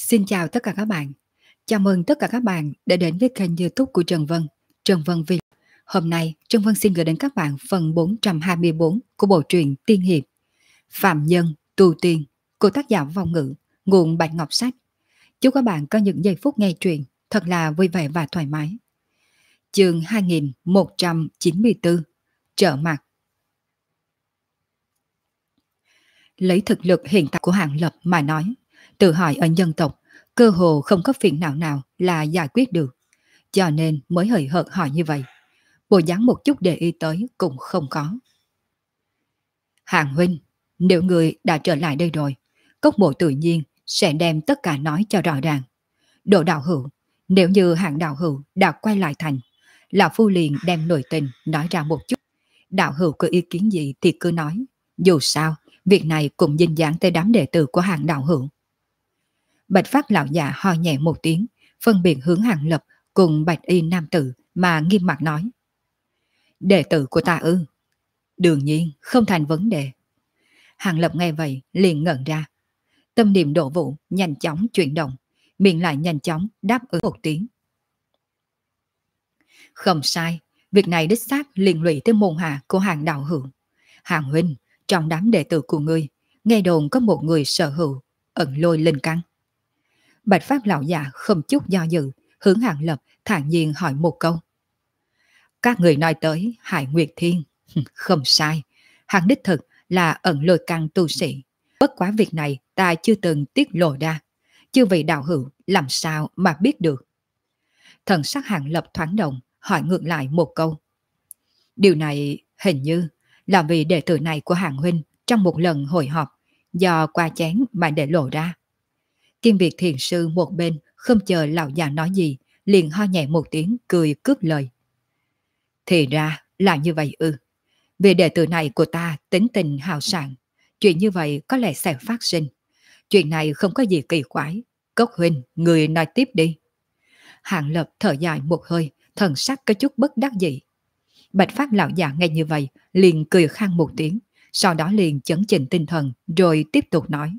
Xin chào tất cả các bạn. Chào mừng tất cả các bạn đã đến với kênh YouTube của Trần Vân, Trần Vân Việt. Hôm nay, Trần Vân xin gửi đến các bạn phần 424 của bộ truyện Tiên hiệp Phạm Nhân Tu Tiên của tác giả Vong Ngữ, nguồn Bạch Ngọc Sách. Chúc các bạn có những giây phút nghe truyện thật là vui vẻ và thoải mái. Chương 2194 Trở mặt. Lấy thực lực hiện tại của Hạng Lập mà nói, tự hỏi ở nhân tộc, cơ hồ không có phiền não nào là giải quyết được, cho nên mới hời hợt hỏi như vậy. Bộ dáng một chút để ý tới cũng không có. Hạng huynh, nếu người đã trở lại đây rồi, cốc bộ tự nhiên sẽ đem tất cả nói cho rõ ràng. Độ đạo hữu, nếu như Hạng đạo hữu đã quay lại thành, lão phu liền đem nội tình nói ra một chút. Đạo hữu có ý kiến gì thì cứ nói, dù sao việc này cũng dính dáng tới đám đệ tử của Hạng đạo hữu. Bạch Phát lão già ho nhẹ một tiếng, phân biệt hướng Hạng Lập cùng Bạch Y nam tử mà nghiêm mặt nói: đệ tử của ta ư? Đương nhiên không thành vấn đề. Hạng Lập nghe vậy liền ngẩn ra, tâm niệm độ vụ nhanh chóng chuyển động, miệng lại nhanh chóng đáp ứng một tiếng. Không sai, việc này đích xác liên lụy tới môn hạ của Hạng đạo hữu. Hạng huynh, trong đám đệ tử của ngươi, nghe đồn có một người sở hữu ẩn lôi linh căn. Bạch Phát lão già không chút do dự, hướng Hạng Lập thản nhiên hỏi một câu. Các người nói tới Hải Nguyệt Thiên, không sai, hắn đích thực là ẩn lôi căn tu sĩ. Bất quá việc này ta chưa từng tiết lộ ra, chư vị đạo hữu làm sao mà biết được. Thần sắc Hạng Lập thoáng động, hỏi ngược lại một câu. Điều này hình như là vì đệ tử này của Hạng huynh trong một lần hội họp do qua chén mà để lộ ra. Kim Việt thiền sư một bên không chờ lão già nói gì, liền ho nhẹ một tiếng cười cướp lời. Thì ra là như vậy ư? Vì đệ tử này của ta tính tình hào sảng, chuyện như vậy có lẽ sẽ phát sinh. Chuyện này không có gì kỳ quái. Cốc huynh, người nói tiếp đi. Hạng Lập thở dài một hơi, thần sắc có chút bất đắc dĩ. Bạch Phát lão già nghe như vậy, liền cười khang một tiếng, sau đó liền chấn chỉnh tinh thần, rồi tiếp tục nói.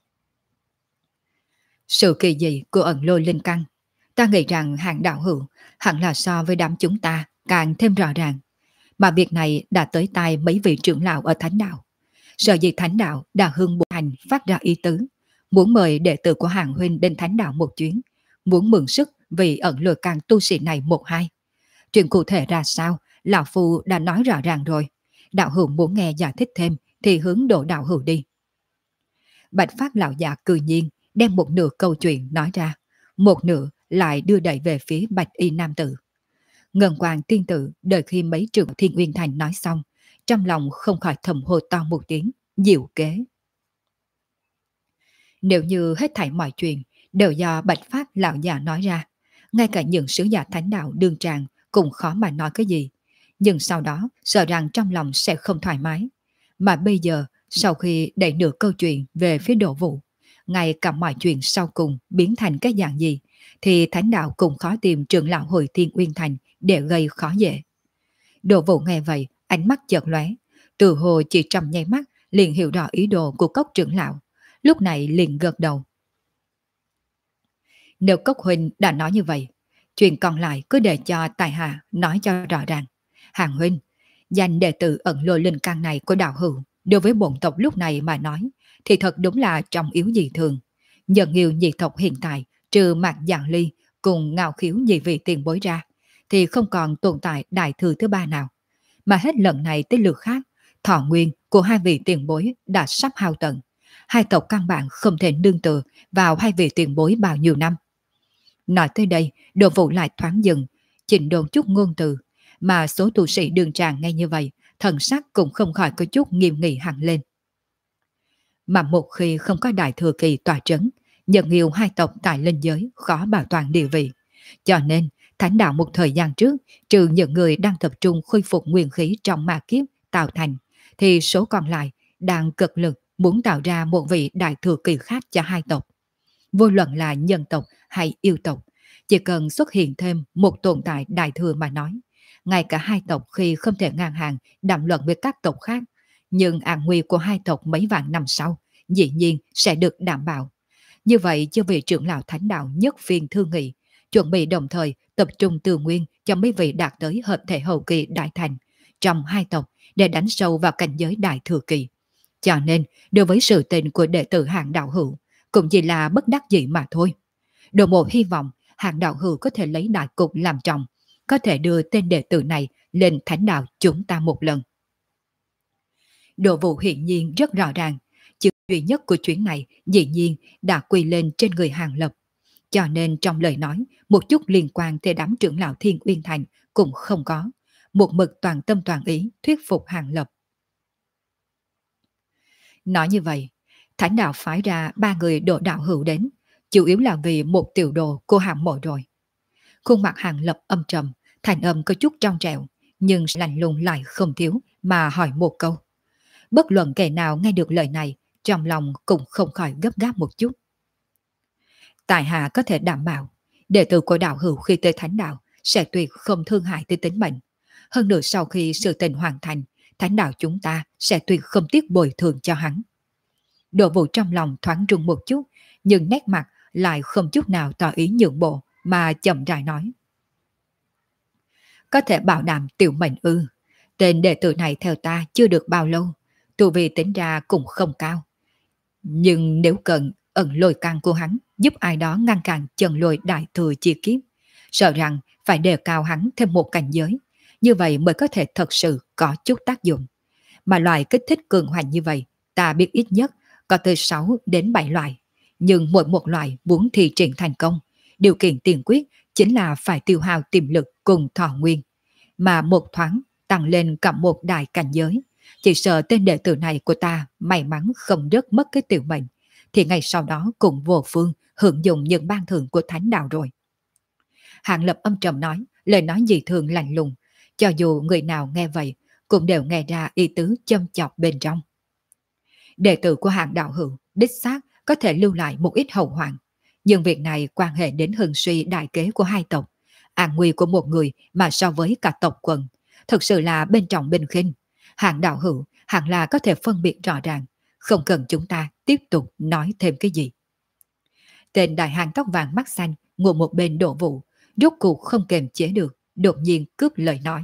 Sự kỳ dị của ẩn lôi linh căn, ta nghĩ rằng Hạng đạo hữu hẳn là so với đám chúng ta càng thêm rõ ràng. Mà việc này đã tới tai mấy vị trưởng lão ở Thánh đạo. Sở dĩ Thánh đạo đã hưng bộ hành phát ra ý tứ, muốn mời đệ tử của Hạng huynh đến Thánh đạo một chuyến, muốn mượn sức vì ẩn lôi căn tu sĩ này một hai. Chuyện cụ thể ra sao, lão phu đã nói rõ ràng rồi. Đạo hữu muốn nghe giải thích thêm thì hướng độ đạo hữu đi. Bạch Phát lão già cười nhiên, đem một nửa câu chuyện nói ra, một nửa lại đưa đẩy về phía Bạch Y nam tử. Ngân Quang tiên tử đợi khi mấy trưởng Thiên Uyên Thành nói xong, trong lòng không khỏi thầm hô to một tiếng, diệu kế. Nếu như hết thảy mọi chuyện đều do Bạch Phát lão già nói ra, ngay cả những sứ giả thánh đạo đương tràng cũng khó mà nói cái gì. Nhưng sau đó sợ rằng trong lòng sẽ không thoải mái. Mà bây giờ, sau khi đẩy nửa câu chuyện về phía Đỗ Vũ, ngay cả mọi chuyện sau cùng biến thành cái dạng gì, thì thánh đạo cũng khó tìm trưởng lão Hồi Thiên Uyên Thành để gây khó dễ. Đỗ Vũ nghe vậy, ánh mắt chợt lóe, từ hồ chỉ trong nháy mắt liền hiểu rõ ý đồ của Cốc trưởng lão, lúc này liền gật đầu. Nếu Cốc huynh đã nói như vậy, chuyện còn lại cứ để cho tài hạ nói cho rõ ràng. Hạng huynh, danh đệ tử ẩn lôi linh căn này của đạo hữu đối với bổn tộc lúc này mà nói thì thật đúng là trọng yếu dị thường. Nhân yêu nhị tộc hiện tại trừ Mạc Giảng Ly cùng Ngao Khiếu nhị vị tiền bối ra thì không còn tồn tại đại thừa thứ ba nào. Mà hết lần này tới lượt khác, thọ nguyên của hai vị tiền bối đã sắp hao tận. Hai tộc căn bản không thể nương tựa vào hai vị tiền bối bao nhiêu năm. Nói tới đây, Đỗ Vũ lại thoáng dừng, chỉnh đốn chút ngôn từ, mà số tu sĩ đường tràng nghe như vậy, thần sắc cũng không khỏi có chút nghiêm nghị hẳn lên. Mà một khi không có đại thừa kỳ tòa trấn, nhận yêu hai tộc tại linh giới khó bảo toàn địa vị. Cho nên, thánh đạo một thời gian trước, trừ những người đang tập trung khôi phục nguyên khí trong ma kiếp tạo thành, thì số còn lại đang cực lực muốn tạo ra một vị đại thừa kỳ khác cho hai tộc. Vô luận là nhân tộc hay yêu tộc, chỉ cần xuất hiện thêm một tồn tại đại thừa mà nói, ngay cả hai tộc khi không thể ngang hàng đàm luận với các tộc khác, nhưng an nguy của hai tộc mấy vạn năm sau dĩ nhiên sẽ được đảm bảo. Như vậy chưa vị trưởng lão thánh đạo nhất phiên thương nghị, chuẩn bị đồng thời tập trung tư nguyên cho mấy vị đạt tới hợp thể hậu kỳ đại thành trong hai tộc để đánh sâu vào cảnh giới đại thừa kỳ. Cho nên, đối với sự tình của đệ tử hạng đạo hữu, cũng chỉ là bất đắc dĩ mà thôi. Đồ mộ hy vọng hạng đạo hữu có thể lấy đại cục làm trọng, có thể đưa tên đệ tử này lên thánh đạo chúng ta một lần. Đồ vụ hiển nhiên rất rõ ràng, chữ duy nhất của chuyến này dĩ nhiên đã quy lên trên người Hàng Lập. Cho nên trong lời nói, một chút liên quan tới đám trưởng lão Thiên Uyên Thành cũng không có. Một mực toàn tâm toàn ý thuyết phục Hàng Lập. Nói như vậy, thánh đạo phái ra 3 người độ đạo hữu đến, chủ yếu là vì một tiểu đồ của Hạng Mộ rồi. Khuôn mặt Hàng Lập âm trầm, thành âm có chút trong trẻo, nhưng lạnh lùng lại không thiếu mà hỏi một câu. Bất luận kẻ nào nghe được lời này, trong lòng cũng không khỏi gấp gáp một chút. Tại hạ có thể đảm bảo, đệ tử của đạo hữu khi tới thánh đạo sẽ tuyệt không thương hại tới tính mệnh. Hơn nữa sau khi sự tình hoàn thành, thánh đạo chúng ta sẽ tuyệt không tiếc bồi thường cho hắn. Độ vụ trong lòng thoáng rung một chút, nhưng nét mặt lại không chút nào tỏ ý nhượng bộ mà chậm rãi nói. Có thể bảo đảm tiểu mệnh ư? Tên đệ tử này theo ta chưa được bao lâu, tu vi tính ra cũng không cao. Nhưng nếu cần ẩn lôi căn của hắn giúp ai đó ngăn cản chân lôi đại thừa chi kiếp, sợ rằng phải đề cao hắn thêm một cảnh giới, như vậy mới có thể thật sự có chút tác dụng. Mà loại kích thích cường hoành như vậy, ta biết ít nhất có từ 6 đến 7 loại, nhưng mỗi một loại muốn thi triển thành công, điều kiện tiên quyết chính là phải tiêu hao tiềm lực cùng thọ nguyên, mà một thoáng tăng lên cả một đại cảnh giới. Chỉ sợ tên đệ tử này của ta may mắn không rớt mất cái tiểu mệnh, thì ngày sau đó cũng vô phương hưởng dụng những ban thưởng của thánh đạo rồi. Hạng Lập âm trầm nói, lời nói dị thường lạnh lùng, cho dù người nào nghe vậy cũng đều nghe ra ý tứ châm chọc bên trong. Đệ tử của hạng đạo hữu đích xác có thể lưu lại một ít hậu hoạn, nhưng việc này quan hệ đến hưng suy đại kế của hai tộc, an nguy của một người mà so với cả tộc quần, thực sự là bên trọng bên khinh. Hạng đạo hữu hẳn là có thể phân biệt rõ ràng, không cần chúng ta tiếp tục nói thêm cái gì. Tên đại hán tóc vàng mắt xanh ngồi một bên Đỗ Vũ, rốt cuộc không kềm chế được, đột nhiên cướp lời nói.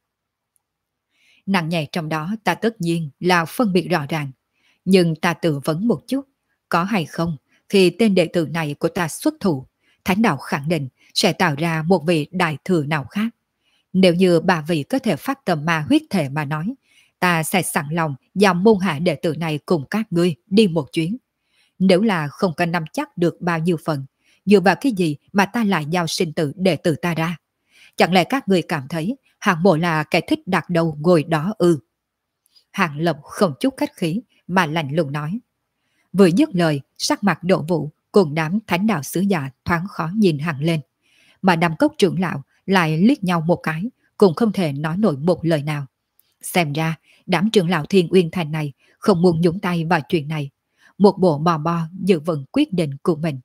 Nặng nhẹ trong đó ta tất nhiên là phân biệt rõ ràng, nhưng ta tự vấn một chút, có hay không khi tên đệ tử này của ta xuất thủ, thánh đạo khẳng định sẽ tạo ra một vị đại thừa nào khác. Nếu như bà vị có thể phát tầm ma huyết thể mà nói, ta sẽ sẵn lòng giao môn hạ đệ tử này cùng các ngươi đi một chuyến. Nếu là không có nắm chắc được bao nhiêu phần, dựa vào cái gì mà ta lại giao sinh tử đệ tử ta ra? Chẳng lẽ các ngươi cảm thấy Hạng Mộ là kẻ thích đặt đầu ngồi đó ư? Hạng Lập không chút khách khí mà lạnh lùng nói. Vừa dứt lời, sắc mặt Đỗ Vũ cùng đám thánh đạo sứ giả thoáng khó nhìn hẳn lên, mà Đàm Cốc trưởng lão lại liếc nhau một cái, cũng không thể nói nổi một lời nào. Xem ra đám trưởng lão Thiên Uyên Thành này không muốn nhúng tay vào chuyện này, một bộ bò bo giữ vững quyết định của mình.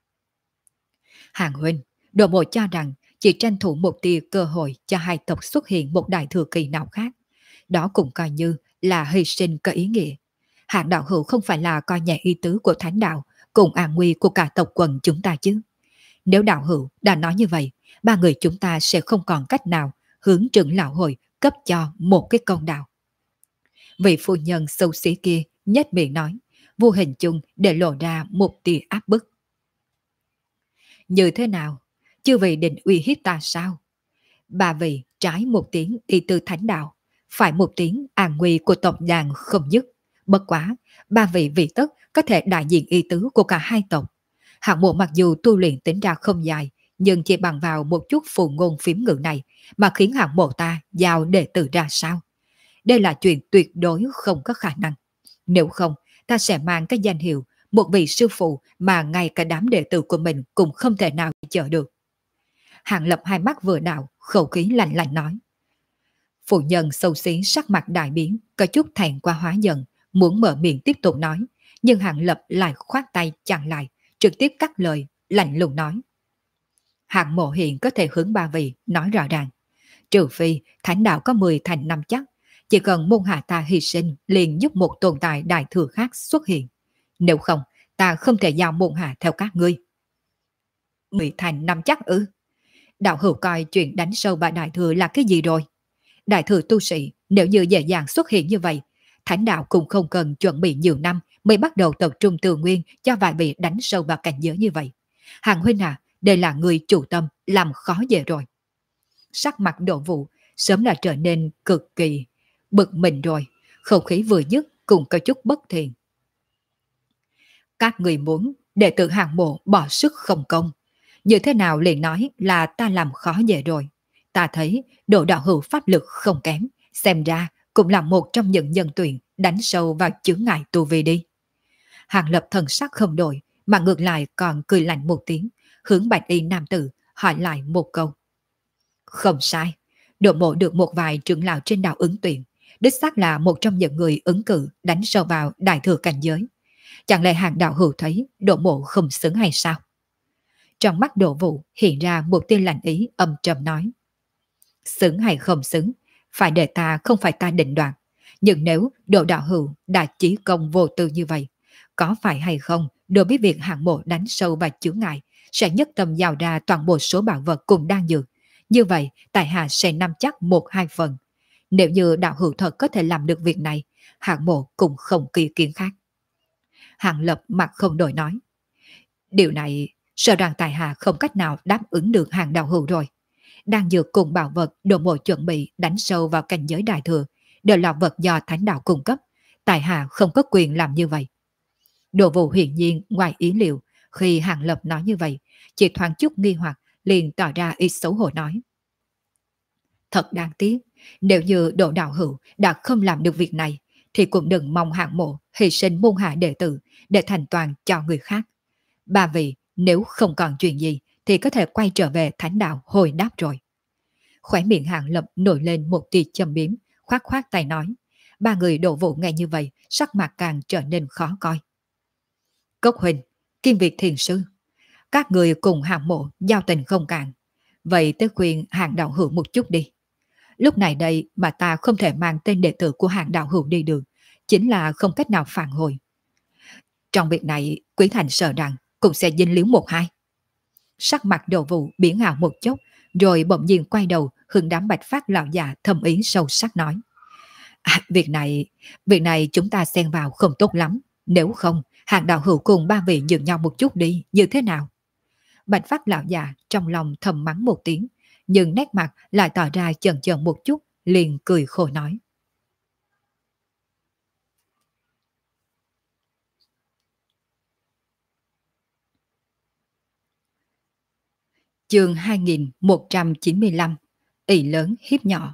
Hàng huynh, Đồ bộ cho rằng chỉ tranh thủ một tia cơ hội cho hai tộc xuất hiện một đại thừa kỳ nào khác, đó cũng coi như là hy sinh có ý nghĩa. Hạng đạo hữu không phải là coi nhẹ ý tứ của thánh đạo cùng an nguy của cả tộc quần chúng ta chứ? Nếu đạo hữu đã nói như vậy, 3 người chúng ta sẽ không còn cách nào hướng trưởng lão hội cấp cho một cái công đạo. Vị phu nhân xấu xí kia nhếch miệng nói, vô hình chung để lộ ra một tia áp bức. Như thế nào? Chư vị định uy hiếp ta sao? 3 vị trái một tiếng y tư thánh đạo, phải một tiếng an nguy của tộc đàn không dứt. Bất quá, 3 vị vị tất có thể đại diện y tứ của cả hai tộc. Hạng Mộ mặc dù tu luyện tính ra không dài, nhưng chỉ bằng vào một chút phù ngôn phím ngữ này mà khiến Hạng Mộ ta giao đệ tử ra sao? Đây là chuyện tuyệt đối không có khả năng. Nếu không, ta sẽ mang cái danh hiệu một vị sư phụ mà ngay cả đám đệ tử của mình cũng không thể nào chờ được. Hạng Lập hai mắt vừa đảo, khẩu khí lạnh lạnh nói. Phụ nhân xấu xí sắc mặt đại biến, có chút thẹn qua hóa giận, muốn mở miệng tiếp tục nói, nhưng Hạng Lập lại khoát tay chặn lại, trực tiếp cắt lời, lạnh lùng nói. Hạng Mộ hiện có thể hướng 3 vị nói rõ ràng, trừ phi thánh đạo có 10 thành 5 chắc, chỉ cần môn hạ ta hy sinh liền giúp một tồn tại đại thừa khác xuất hiện. Nếu không, ta không thể giao môn hạ theo các ngươi. Người thành nắm chắc ư? Đạo hữu coi chuyện đánh sâu bà đại thừa là cái gì rồi? Đại thừa tu sĩ nếu như dễ dàng xuất hiện như vậy, thánh đạo cũng không cần chuẩn bị nhiều năm mới bắt đầu tập trung tư nguyên cho vài vị đánh sâu vào cảnh giới như vậy. Hàng huynh à, đây là người chủ tâm làm khó dễ rồi. Sắc mặt Đỗ Vũ sớm đã trở nên cực kỳ bực mình rồi, không khí vừa dứt cũng có chút bất thiện. Các người muốn đệ tử Hàng Mộ bỏ sức không công, như thế nào liền nói là ta làm khó dễ rồi. Ta thấy độ đạo hữu pháp lực không kém, xem ra cũng là một trong những nhân tuyển đánh sâu vào chướng ngại tu vi đi. Hàng Lập thần sắc không đổi, mà ngược lại còn cười lạnh một tiếng, hướng bạch y nam tử hỏi lại một câu. Không sai, Độ Mộ được một vài trưởng lão trên đảo ứng tuyển, đích xác là một trong những người ứng cử đánh sâu vào đại thừa cảnh giới. Chẳng lẽ Hàng đạo hữu thấy Độ Mộ không xứng hay sao? Trong mắt Đỗ Vũ hiện ra một tia lạnh ý, âm trầm nói. Xứng hay không xứng, phải để ta không phải ta định đoạt. Nhưng nếu Đỗ đạo hữu đã chí công vô tư như vậy, có phải hay không đối với việc Hạng Mộ đánh sâu và chướng ngại sẽ nhất tâm giao ra toàn bộ số bảo vật cùng đang dược. Như vậy, tại hạ sẽ nắm chắc 1-2 phần. Nếu như đạo hữu thật có thể làm được việc này, Hạng Mộ cũng không kỳ kiến khác. Hạng Lập mặt không đổi nói. Điều này sợ rằng tại hạ không cách nào đáp ứng được Hàng đạo hữu rồi. Đang dược cùng bảo vật Độ Mộ chuẩn bị đánh sâu vào cảnh giới đại thừa đều là vật do thánh đạo cung cấp. Tại hạ không có quyền làm như vậy. Đồ Vũ hiển nhiên ngoài ý liệu khi Hàng Lập nói như vậy, chỉ thoáng chút nghi hoặc liền tỏ ra ít xấu hổ nói. Thật đáng tiếc, nếu như Độ đạo hữu đã không làm được việc này, thì cũng đừng mong Hạng Mộ hy sinh môn hạ đệ tử để thành toàn cho người khác. Ba vị nếu không còn chuyện gì thì có thể quay trở về thánh đạo hồi đáp rồi. Khóe miệng Hạng Lập nổi lên một tia châm biếm, khoát khoát tay nói. Ba người Đỗ Vũ nghe như vậy, sắc mặt càng trở nên khó coi. Cốc Huỳnh, Kim Việt Thiền Sư, các người cùng Hạng Mộ giao tình không cạn. Vậy tới khuyên Hàng đạo hữu một chút đi. Lúc này đây mà ta không thể mang tên đệ tử của Hàng đạo hữu đi được, chính là không cách nào phản hồi. Trong việc này, Quý Thành sợ rằng cũng sẽ dính líu 1-2. Sắc mặt Đồ Vũ biến ảo một chút, rồi bỗng nhiên quay đầu hướng đám Bạch Phát lão già thâm ý sâu sắc nói. Việc này chúng ta xen vào không tốt lắm. Nếu không, Hàng đạo hữu cùng ba vị dừng nhau một chút đi, như thế nào? Bạch Phát lão già trong lòng thầm mắng một tiếng, nhưng nét mặt lại tỏ ra chần chờ một chút, liền cười khổ nói. Chương 2195, ỷ lớn hiếp nhỏ.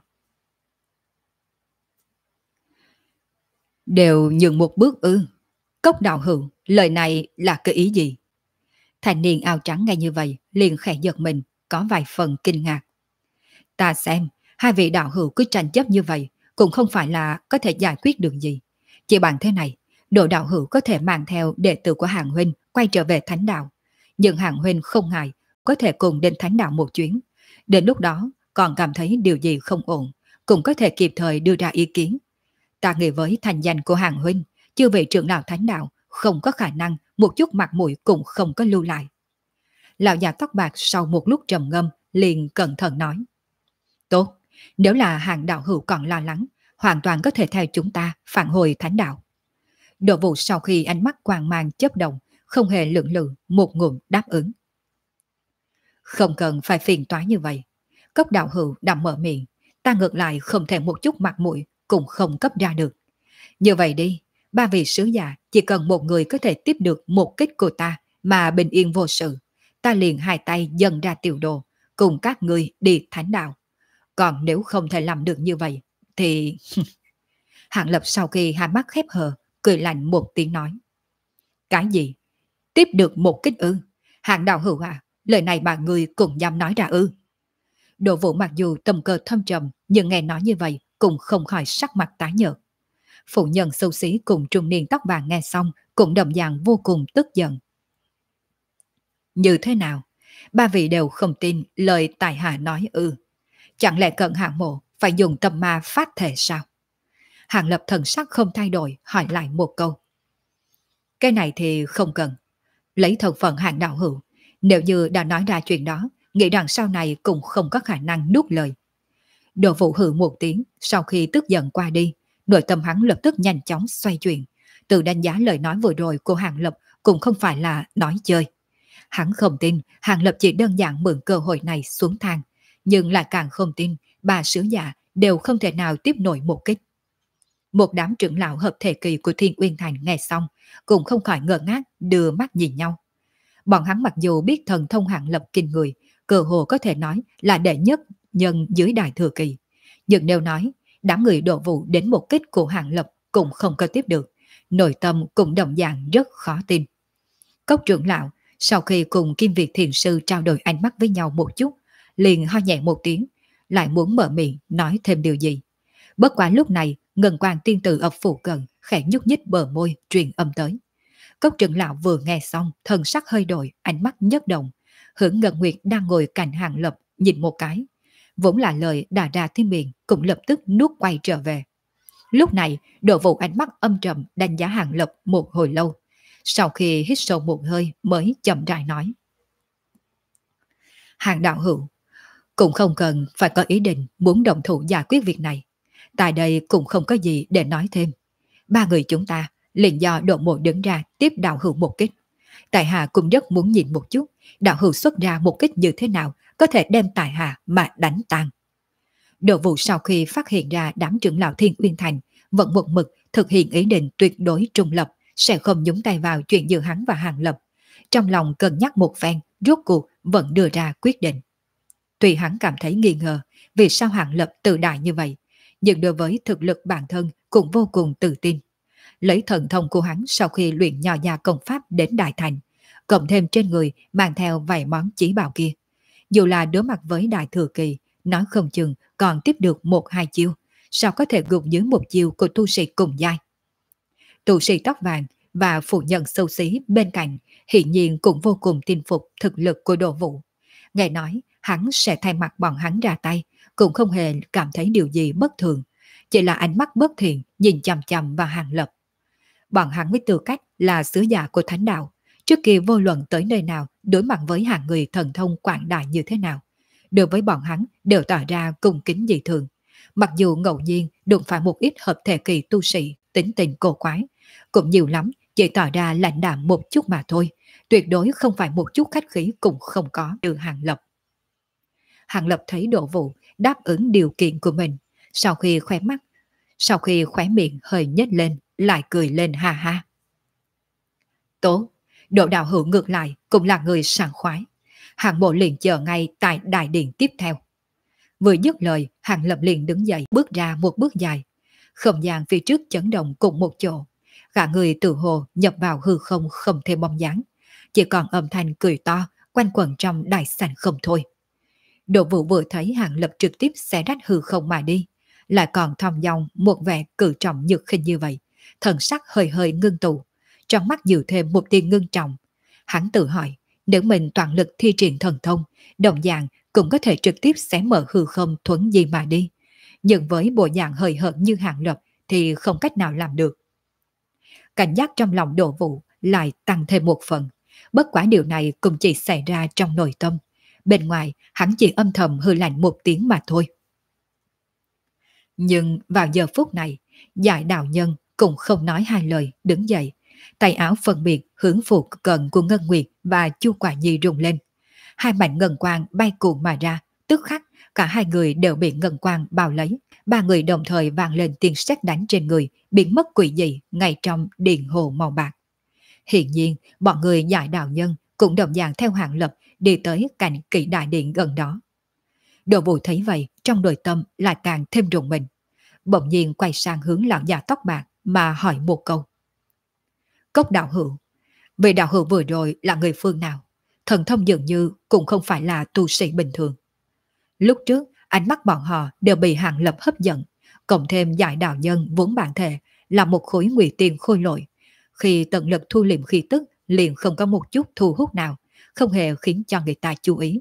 Đều nhường một bước ư? Cốc đạo hữu, lời này là cái ý gì? Thanh niên áo trắng nghe như vậy, liền khẽ giật mình, có vài phần kinh ngạc. Ta xem, hai vị đạo hữu cứ tranh chấp như vậy, cũng không phải là có thể giải quyết được gì. Chỉ bằng thế này, Độ đạo hữu có thể mang theo đệ tử của Hàng huynh quay trở về thánh đạo. Nhưng Hàng huynh không ngại, có thể cùng đến thánh đạo một chuyến. Đến lúc đó, còn cảm thấy điều gì không ổn, cũng có thể kịp thời đưa ra ý kiến. Ta nghĩ với thành danh của Hàng huynh, chưa vị trưởng lão thánh đạo không có khả năng một chút mặt mũi cũng không có lưu lại. Lão già tóc bạc sau một lúc trầm ngâm liền cẩn thận nói. Tốt, nếu là Hàng đạo hữu còn lo lắng, hoàn toàn có thể theo chúng ta phản hồi thánh đạo. Đỗ Vũ sau khi ánh mắt quang mang chớp động, không hề lưỡng lự, một ngụm đáp ứng. Không cần phải phiền toái như vậy. Cốc đạo hữu đã mở miệng, ta ngược lại không thể một chút mặt mũi cũng không cấp ra được. Như vậy đi, ba vị sứ giả chỉ cần một người có thể tiếp được một kích của ta mà bình yên vô sự, ta liền hai tay dâng ra tiểu đồ, cùng các người đi thánh đạo. Còn nếu không thể làm được như vậy, thì... Hạng Lập sau khi hai mắt khép hờ, cười lạnh một tiếng nói. Cái gì? Tiếp được một kích ư? Hạng đạo hữu à, lời này mà người cũng dám nói ra ư? Đỗ Vũ mặc dù tâm cơ thâm trầm, nhưng nghe nói như vậy cũng không khỏi sắc mặt tái nhợt. Phụ nhân xấu xí cùng trung niên tóc vàng nghe xong cũng đồng dạng vô cùng tức giận. Như thế nào? Ba vị đều không tin lời tài hạ nói ư? Chẳng lẽ Cận Hạng Mộ phải dùng tâm ma phát thể sao? Hàng Lập thần sắc không thay đổi hỏi lại một câu. Cái này thì không cần. Lấy thân phận Hàng đạo hữu, nếu như đã nói ra chuyện đó, nghĩ rằng sau này cũng không có khả năng nuốt lời. Đồ Vũ hừ một tiếng, sau khi tức giận qua đi, nội tâm hắn lập tức nhanh chóng xoay chuyển. Tự đánh giá lời nói vừa rồi của Hàng Lập cũng không phải là nói chơi. Hắn không tin Hàng Lập chỉ đơn giản mượn cơ hội này xuống thang, nhưng lại càng không tin ba sứ giả đều không thể nào tiếp nổi một kích. Một đám trưởng lão hợp thể kỳ của Thiên Uyên Thành nghe xong, cũng không khỏi ngơ ngác đưa mắt nhìn nhau. Bọn hắn mặc dù biết thần thông Hàng Lập kinh người, cơ hồ có thể nói là đệ nhất nhân dưới đại thừa kỳ. Nhưng nếu nói, đám người đổ vụ đến một kích của Hàng Lập cũng không có tiếp được, nội tâm cũng đồng dạng rất khó tin. Cốc trưởng lão, sau khi cùng Kim Việt Thiền Sư trao đổi ánh mắt với nhau một chút, liền ho nhẹ một tiếng, lại muốn mở miệng nói thêm điều gì. Bất quá lúc này, Ngân Quang tiên tử ở phụ cận, khẽ nhúc nhích bờ môi, truyền âm tới. Cốc trưởng lão vừa nghe xong, thần sắc hơi đổi, ánh mắt nhất động. Hưởng Ngân Nguyệt đang ngồi cạnh Hàng Lập, nhìn một cái. Vốn là lời đã ra thiên miệng, cũng lập tức nuốt quay trở về. Lúc này, Độ Vũ ánh mắt âm trầm đánh giá Hàng Lập một hồi lâu. Sau khi hít sâu một hơi mới chậm rãi nói. Hàng đạo hữu, cũng không cần phải có ý định muốn đồng thủ giải quyết việc này. Tại đây cũng không có gì để nói thêm. Ba người chúng ta liền do Độ Mộ đứng ra tiếp đạo hữu một kích. Tại hạ cũng rất muốn nhìn một chút đạo hữu xuất ra một kích như thế nào có thể đem tại hạ mà đánh tan. Độ Vũ sau khi phát hiện ra đám trưởng lão Thiên Uyên Thành vẫn một mực thực hiện ý định tuyệt đối trung lập, sẽ không nhúng tay vào chuyện giữa hắn và Hàng Lập. Trong lòng cân nhắc một phen, rốt cuộc vẫn đưa ra quyết định. Tuy hắn cảm thấy nghi ngờ vì sao Hàng Lập tự đại như vậy, nhưng đối với thực lực bản thân cũng vô cùng tự tin. Lấy thần thông của hắn sau khi luyện nhỏ nhà công pháp đến đại thành, cộng thêm trên người mang theo vài món chí bảo kia. Dù là đối mặt với đại thừa kỳ, nói không chừng còn tiếp được một hai chiêu, sao có thể gục dưới một chiêu của tu sĩ cùng giai. Tu sĩ tóc vàng và phụ nhân xấu xí bên cạnh hiển nhiên cũng vô cùng tin phục thực lực của Đồ Vũ. Nghe nói hắn sẽ thay mặt bọn hắn ra tay, cũng không hề cảm thấy điều gì bất thường, chỉ là ánh mắt bất thiện nhìn chằm chằm vào Hàng Lập. Bọn hắn với tư cách là sứ giả của Thánh Đạo, trước kia vô luận tới nơi nào đối mặt với hàng người thần thông quảng đại như thế nào, đối với bọn hắn đều tỏ ra cung kính dị thường. Mặc dù ngẫu nhiên đụng phải một ít hợp thể kỳ tu sĩ tính tình cổ quái, cũng nhiều lắm chỉ tỏ ra lãnh đạm một chút mà thôi, tuyệt đối không phải một chút khách khí cũng không có từ Hàng Lập. Hàng Lập thấy Đỗ Vũ đáp ứng điều kiện của mình, sau khi khóe miệng hơi nhếch lên, lại cười lên ha ha. Tốt, Đỗ đạo hữu ngược lại cũng là người sảng khoái. Hàng Bộ liền chờ ngay tại đại điện tiếp theo. Vừa dứt lời, Hàng Lập liền đứng dậy bước ra một bước dài. Không gian phía trước chấn động cùng một chỗ. Cả người tự hồ nhập vào hư không không thêm bóng dáng. Chỉ còn âm thanh cười to quanh quẩn trong đại sảnh không thôi. Đỗ Vũ vừa thấy Hàng Lập trực tiếp xé rách hư không mà đi, lại còn thong dong một vẻ cử trọng nhược khinh như vậy, thần sắc hơi hơi ngưng tụ, trong mắt dịu thêm một tia ngưng trọng. Hắn tự hỏi, nếu mình toàn lực thi triển thần thông, đồng dạng cũng có thể trực tiếp xé mở hư không thuấn di mà đi, nhưng với bộ dạng hơi hợt như Hàng Lập thì không cách nào làm được. Cảnh giác trong lòng Đỗ Vũ lại tăng thêm một phần, bất quả điều này cũng chỉ xảy ra trong nội tâm. Bên ngoài, hắn chỉ âm thầm hư lạnh một tiếng mà thôi. Nhưng vào giờ phút này, Giải đạo nhân cũng không nói hai lời, đứng dậy. Tay áo phân biệt hướng phụ cận của Ngân Nguyệt và Chu Quả Nhi rung lên. Hai mảnh ngân quang bay cuộn mà ra, tức khắc cả hai người đều bị ngân quang bao lấy. Ba người đồng thời vang lên tiếng sét đánh trên người, biến mất quỷ dị ngay trong điện hồ màu bạc. Hiển nhiên, bọn người Giải đạo nhân cũng đồng dạng theo Hàng Lập đi tới cạnh kỵ đại điện gần đó. Đồ Vũ thấy vậy, trong nội tâm lại càng thêm rùng mình. Bỗng nhiên quay sang hướng lão già tóc bạc mà hỏi một câu. Cốc đạo hữu, vị đạo hữu vừa rồi là người phương nào? Thần thông dường như cũng không phải là tu sĩ bình thường. Lúc trước, ánh mắt bọn họ đều bị Hàng Lập hấp dẫn, cộng thêm Giải đạo nhân vốn bản thể là một khối ngụy tiền khôi lội. Khi tận lực thu liệm khí tức, liền không có một chút thu hút nào, không hề khiến cho người ta chú ý.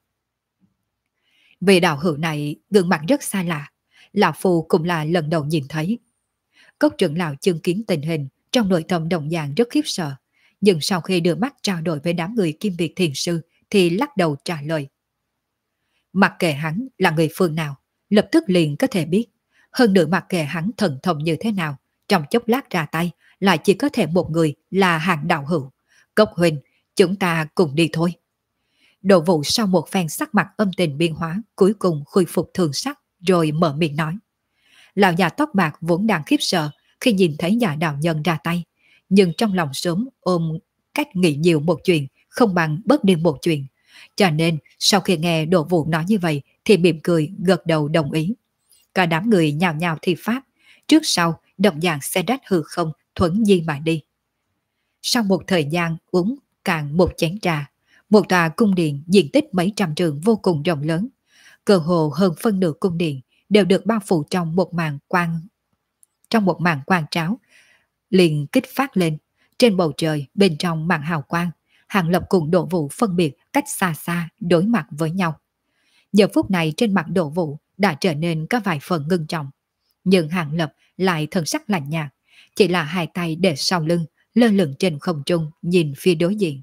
Vị đạo hữu này gương mặt rất xa lạ, lão phu cũng là lần đầu nhìn thấy. Cốc trưởng lão chứng kiến tình hình, Trong nội tâm đồng dạng rất khiếp sợ, nhưng sau khi đưa mắt trao đổi với đám người Kim Việt Thiền Sư thì lắc đầu trả lời. Mặc kệ hắn là người phương nào, lập tức liền có thể biết. Hơn nữa mặc kệ hắn thần thông như thế nào, trong chốc lát ra tay lại chỉ có thể một người là Hàng đạo hữu. Cốc huynh, chúng ta cùng đi thôi. Đồ Vũ sau một phen sắc mặt âm tình biến hóa, cuối cùng khôi phục thường sắc, rồi mở miệng nói. Lão già tóc bạc vốn đang khiếp sợ khi nhìn thấy nhà đạo nhân ra tay, nhưng trong lòng sớm ôm cách nghĩ nhiều một chuyện, không bằng bớt đi một chuyện. Cho nên sau khi nghe Đồ Vũ nói như vậy thì mỉm cười gật đầu đồng ý. Cả đám người nhào nhào thi pháp, trước sau đồng dạng xe đách hư không thuấn di mà đi. Sau một thời gian uống cạn một chén trà, một tòa cung điện diện tích mấy trăm trường vô cùng rộng lớn, cơ hồ hơn phân nửa cung điện đều được bao phủ trong một màn quang tráo liền kích phát lên. Trên bầu trời bên trong màn hào quang, Hàng Lập cùng Đỗ Vũ phân biệt cách xa xa đối mặt với nhau. Giờ phút này trên mặt Đỗ Vũ đã trở nên có vài phần ngưng trọng, nhưng Hàng Lập lại thần sắc lạnh nhạt, chỉ là hai tay để sau lưng, lơ lửng trên không trung nhìn phía đối diện.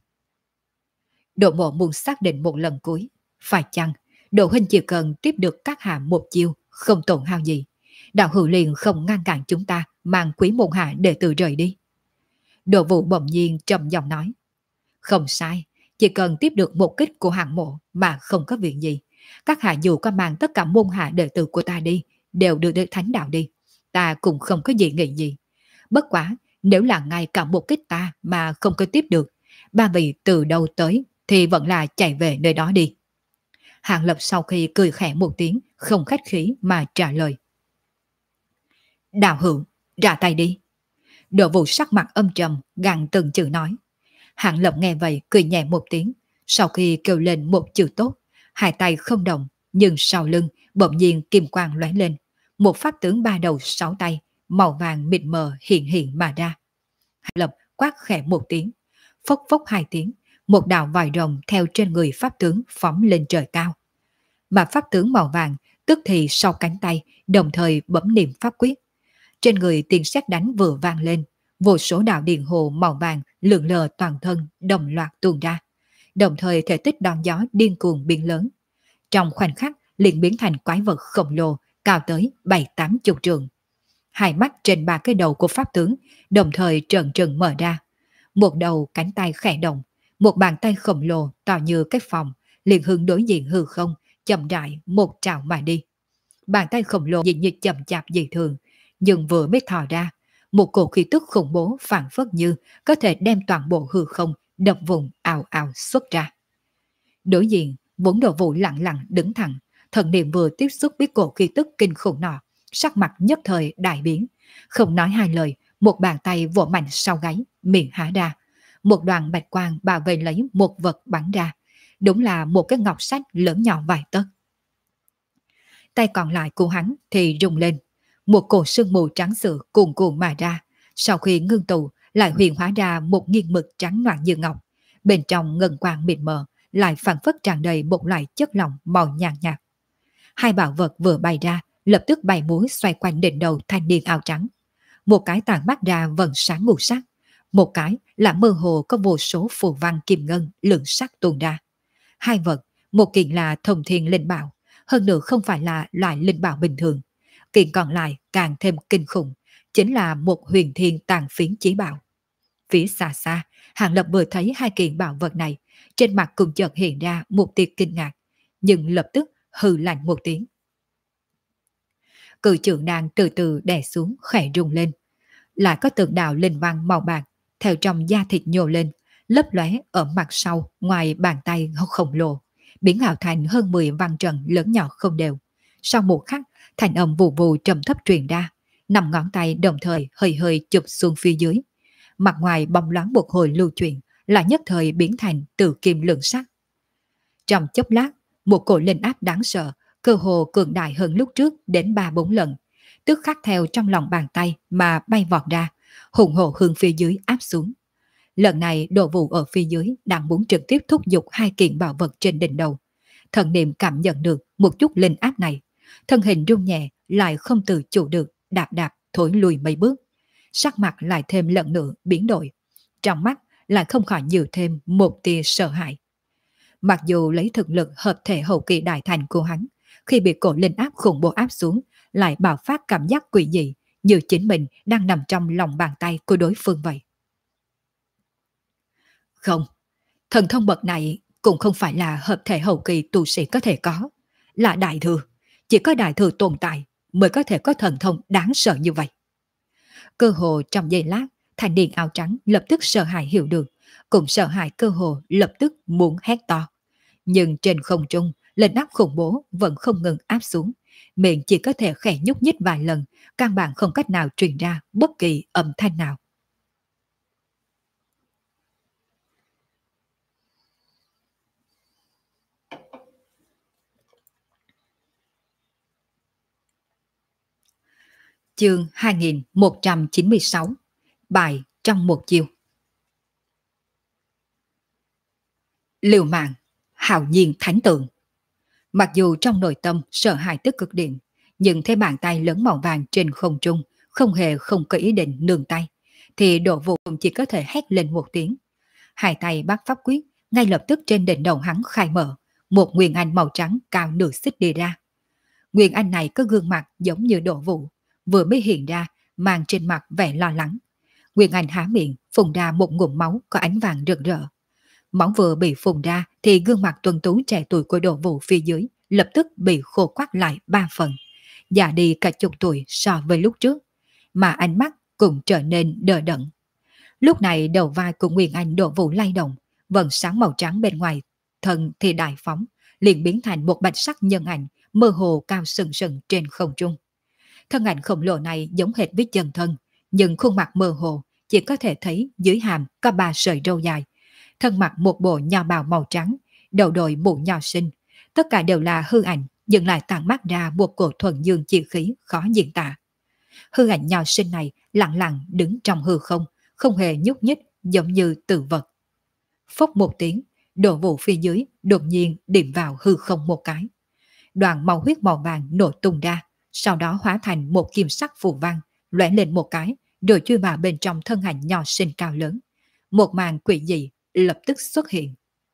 Đỗ Mộ muốn xác định một lần cuối, phải chăng Đỗ huynh chỉ cần tiếp được các hạ một chiêu không tổn hao gì, đạo hữu liền không ngăn cản chúng ta mang Quý môn hạ để từ rời đi. Đỗ Vũ bỗng nhiên trầm giọng nói. Không sai, chỉ cần tiếp được một kích của Hạng Mộ mà không có việc gì, các hạ dù có mang tất cả môn hạ đệ tử của ta đi, đều được đến thánh đạo đi, ta cũng không có gì nghĩ gì. Bất quá, nếu là ngay cả một kích ta mà không có tiếp được, ba vị từ đâu tới thì vẫn là chạy về nơi đó đi. Hàng Lập sau khi cười khẽ một tiếng, không khách khí mà trả lời. Đạo hữu, ra tay đi. Đỗ Vũ sắc mặt âm trầm, gằn từng chữ nói. Hàng Lập nghe vậy cười nhẹ một tiếng, sau khi kêu lên một chữ tốt, hai tay không động, nhưng sau lưng bỗng nhiên kim quang lóe lên, một pháp tướng ba đầu sáu tay, màu vàng mịt mờ hiện hiện mà ra. Hàng Lập quát khẽ một tiếng, phốc phốc hai tiếng, một đạo vòi rồng theo trên người pháp tướng phóng lên trời cao. Mà pháp tướng màu vàng tức thì sau cánh tay, đồng thời bấm niệm pháp quyết. Trên người tiếng sét đánh vừa vang lên, vô số đạo điện hồ màu vàng lượn lờ toàn thân đồng loạt tuôn ra, đồng thời thể tích đón gió điên cuồng biến lớn. Trong khoảnh khắc liền biến thành quái vật khổng lồ cao tới 7-80 trượng. Hai mắt trên ba cái đầu của pháp tướng đồng thời trợn trừng mở ra. Một đầu cánh tay khẽ động, một bàn tay khổng lồ to như cái phòng liền hướng đối diện hư không, chậm rãi một trảo mà đi. Bàn tay khổng lồ nhìn như chậm chạp dị thường, nhưng vừa mới thò ra, một cổ khí tức khủng bố phản phất như có thể đem toàn bộ hư không đập vùng ào ào xuất ra. Đối diện, vốn Đồ Vũ lặng lặng đứng thẳng, thần niệm vừa tiếp xúc với cổ khí tức kinh khủng nọ, sắc mặt nhất thời đại biến, không nói hai lời, một bàn tay vỗ mạnh sau gáy, miệng há ra, một đoàn bạch quang bảo vệ lấy một vật bắn ra, đúng là một cái ngọc sách lớn nhỏ vài tấc. Tay còn lại của hắn thì rung lên, một cổ sương mù trắng sữa cuồn cuộn mà ra, sau khi ngưng tụ lại huyền hóa ra một nghiêng mực trắng loạn như ngọc, bên trong ngân quang mịt mờ lại phản phất tràn đầy một loại chất lỏng màu nhàn nhạt. Hai bảo vật vừa bay ra, lập tức bay múa xoay quanh đỉnh đầu thanh niên áo trắng. Một cái tàn mắt ra vầng sáng ngũ sắc, một cái là mơ hồ có vô số phù văn kim ngân lượng sắc tuôn ra. Hai vật, một kiện là thông thiên linh bảo, hơn nữa không phải là loại linh bảo bình thường. Kiện còn lại càng thêm kinh khủng, chính là một huyền thiên tàn phiến chí bảo. Phía xa xa, Hàng Lập vừa thấy hai kiện bảo vật này, trên mặt cùng chợt hiện ra một tia kinh ngạc, nhưng lập tức hừ lạnh một tiếng. Cự trưởng nàng từ từ đè xuống khẽ rung lên, lại có tượng đạo linh văn màu bạc theo trong da thịt nhô lên, lấp lóe ở mặt sau ngoài bàn tay khổng lồ, biến ảo thành hơn 10 văn trận lớn nhỏ không đều. Sau một khắc, thành âm vù vù trầm thấp truyền ra, năm ngón tay đồng thời hơi hơi chụp xuống phía dưới. Mặt ngoài bóng loáng một hồi lưu chuyển, lại nhất thời biến thành từ kim lượng sắc. Trong chốc lát, một cổ linh áp đáng sợ, cơ hồ cường đại hơn lúc trước đến 3-4 lần, tức khắc theo trong lòng bàn tay mà bay vọt ra, hùng hồ hướng phía dưới áp xuống. Lần này Đồ Vũ ở phía dưới đang muốn trực tiếp thúc giục hai kiện bảo vật trên đỉnh đầu. Thần niệm cảm nhận được một chút linh áp này, thân hình rung nhẹ lại không tự chủ được đạp đạp thối lùi mấy bước. sắc mặt lại thêm lần nữa biến đổi. Trong mắt lại không khỏi nhiều thêm một tia sợ hãi. Mặc dù lấy thực lực hợp thể hậu kỳ đại thành của hắn, khi bị cổ linh áp khủng bố áp xuống, lại bạo phát cảm giác quỷ dị, như chính mình đang nằm trong lòng bàn tay của đối phương vậy. Không, thần thông bậc này cũng không phải là hợp thể hậu kỳ tu sĩ có thể có, là đại thừa. Chỉ có đại thừa tồn tại mới có thể có thần thông đáng sợ như vậy. Cơ hồ trong giây lát, thanh niên áo trắng lập tức sợ hãi hiểu được, cũng sợ hãi cơ hồ lập tức muốn hét to. Nhưng trên không trung, lên áp khủng bố vẫn không ngừng áp xuống. Miệng chỉ có thể khẽ nhúc nhích vài lần, căn bản không cách nào truyền ra bất kỳ âm thanh nào. Chương 2196. Bài trong một chiều. Liều mạng, hạo nhiên thánh tượng. Mặc dù trong nội tâm sợ hãi tức cực điểm, nhưng thấy bàn tay lớn màu vàng trên không trung, không hề không có ý định nương tay, thì Đỗ Vũ cũng chỉ có thể hét lên một tiếng. Hai tay bắt pháp quyết, ngay lập tức trên đỉnh đầu hắn khai mở, một nguyên anh màu trắng cao nửa xích đi ra. Nguyên anh này có gương mặt giống như Đỗ Vũ, vừa mới hiện ra, mang trên mặt vẻ lo lắng. Nguyên anh há miệng, phun ra một ngụm máu có ánh vàng rực rỡ. Máu vừa bị phun ra thì gương mặt tuấn tú trẻ tuổi của Đỗ Vũ phía dưới lập tức bị khô quắt lại 3 phần, già đi cả chục tuổi so với lúc trước, mà ánh mắt cũng trở nên đờ đẫn. Lúc này đầu vai của Nguyên Anh Đỗ Vũ lay động, vầng sáng màu trắng bên ngoài thân thì đại phóng, liền biến thành một bạch sắc nhân ảnh mơ hồ cao sừng sừng trên không trung. Thân ảnh khổng lồ này giống hệt với chân thân, nhưng khuôn mặt mơ hồ, chỉ có thể thấy dưới hàm có 3 sợi râu dài. Thân mặc một bộ nho bào màu trắng, đầu đội mũ nho sinh. Tất cả đều là hư ảnh, nhưng lại tản mát ra một cổ thuần dương chi khí khó diễn tả. Hư ảnh nho sinh này lặng lặng đứng trong hư không, không hề nhúc nhích, giống như tự vật. Phốc một tiếng, Đỗ Vũ phía dưới đột nhiên điểm vào hư không một cái. Đoàn màu huyết màu vàng nổ tung ra, sau đó hóa thành một kim sắc phù văn, lóe lên một cái, rồi chui vào bên trong thân ảnh nho sinh cao lớn. Một màn quỷ dị lập tức xuất hiện.